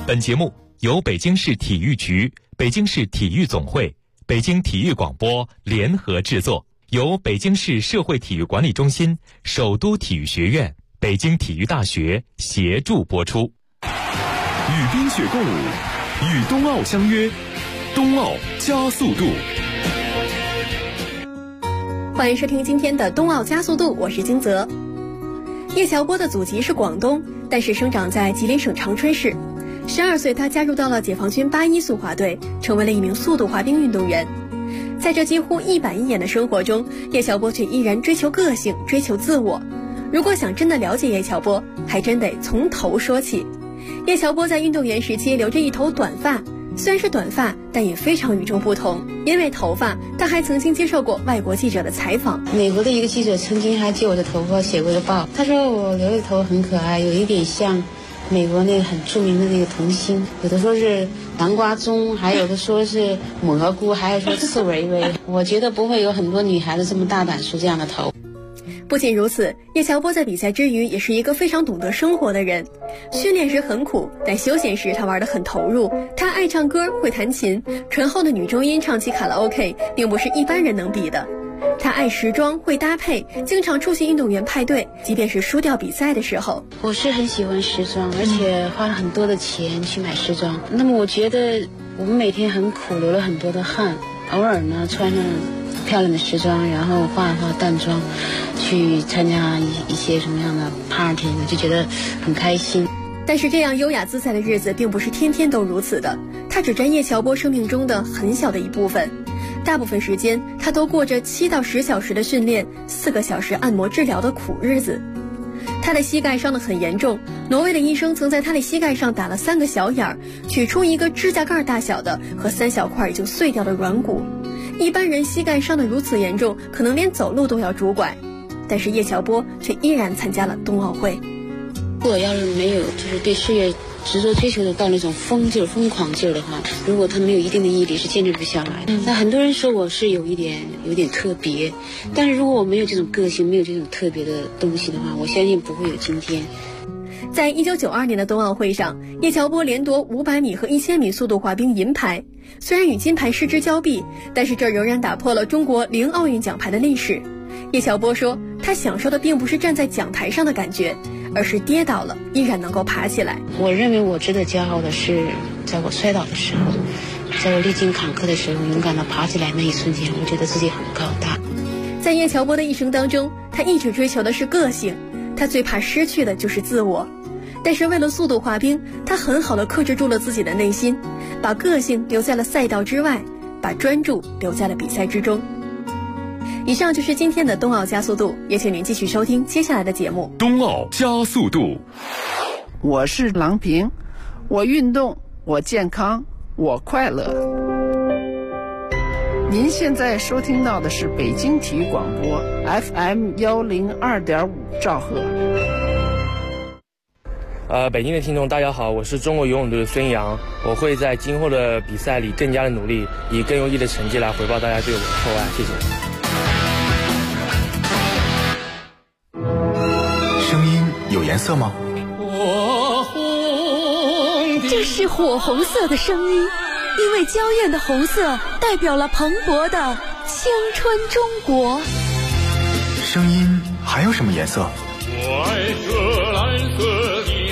本节目由北京市体育局、北京市体育总会、北京体育广播联合制作，由北京市社会体育管理中心、首都体育学院、北京体育大学协助播出。 与冰雪共舞，与冬奥相约，冬奥加速度。 欢迎收听今天的冬奥加速度，我是金泽。叶乔波的祖籍是广东，但是生长在吉林省长春市。12岁，他加入到了解放军81速滑队，成为了一名速度滑冰运动员。在这几乎一板一眼的生活中，叶乔波却依然追求个性，追求自我。如果想真的了解叶乔波，还真得从头说起。叶乔波在运动员时期留着一头短发，虽然是短发，但也非常与众不同。因为头发，他还曾经接受过外国记者的采访。 美国的一个记者曾经还借我的头发写过的报，他说我留的头很可爱，有一点像美国那个很著名的那个童星，有的说是南瓜棕，还有的说是蘑菇，还有说刺猬薇。我觉得不会有很多女孩子这么大胆梳这样的头。 不仅如此，叶乔波在比赛之余也是一个非常懂得生活的人。训练时很苦，但休闲时他玩得很投入。他爱唱歌，会弹琴，醇厚的女中音唱起卡拉 OK 并不是一般人能比的。他爱时装，会搭配，经常出席运动员派对，即便是输掉比赛的时候。 我是很喜欢时装，而且花了很多的钱去买时装。那么我觉得我们每天很苦，流了很多的汗，偶尔呢穿上漂亮的时装，然后化一化淡妆，去参加一些什么样的 party 呢，就觉得很开心。 但是这样优雅自在的日子并不是天天都如此的，它只占叶乔波生命中的很小的一部分。大部分时间他都过着7到10小时的训练，4个小时按摩治疗的苦日子。他的膝盖伤得很严重，挪威的医生曾在他的膝盖上打了3个小眼儿，取出一个指甲盖大小的和3小块已经碎掉的软骨。一般人膝盖伤得如此严重，可能连走路都要拄拐，但是叶乔波却依然参加了冬奥会。 如果要是没有就是对事业执着追求的到那种疯狂劲儿的话，如果他没有一定的毅力，是坚持不下来。那很多人说我是有点特别，但是如果我没有这种个性，没有这种特别的东西的话，我相信不会有今天。 在1992年的冬奥会上，叶乔波连夺500米和1000米速度滑冰银牌。虽然与金牌失之交臂，但是这仍然打破了中国0奥运奖牌的历史。叶乔波说，他享受的并不是站在讲台上的感觉，而是跌倒了依然能够爬起来。 我认为我值得骄傲的是，在我摔倒的时候，在我历经坎坷的时候，勇敢地爬起来那一瞬间，我觉得自己很高大。 在叶乔波的一生当中，他一直追求的是个性，他最怕失去的就是自我。但是为了速度滑冰，他很好地克制住了自己的内心，把个性留在了赛道之外，把专注留在了比赛之中。以上就是今天的冬奥加速度，也请您继续收听接下来的节目。 冬奥加速度， 我是郎平，我运动，我健康，我快乐。您现在收听到的是北京体育广播 FM 102.5兆赫。 北京的听众大家好，我是中国游泳队的孙杨，我会在今后的比赛里更加的努力，以更优异的成绩来回报大家对我的厚爱，谢谢。 声音有颜色吗？ 这是火红色的声音，因为娇艳的红色代表了蓬勃的青春中国。 声音还有什么颜色？ 我爱这蓝色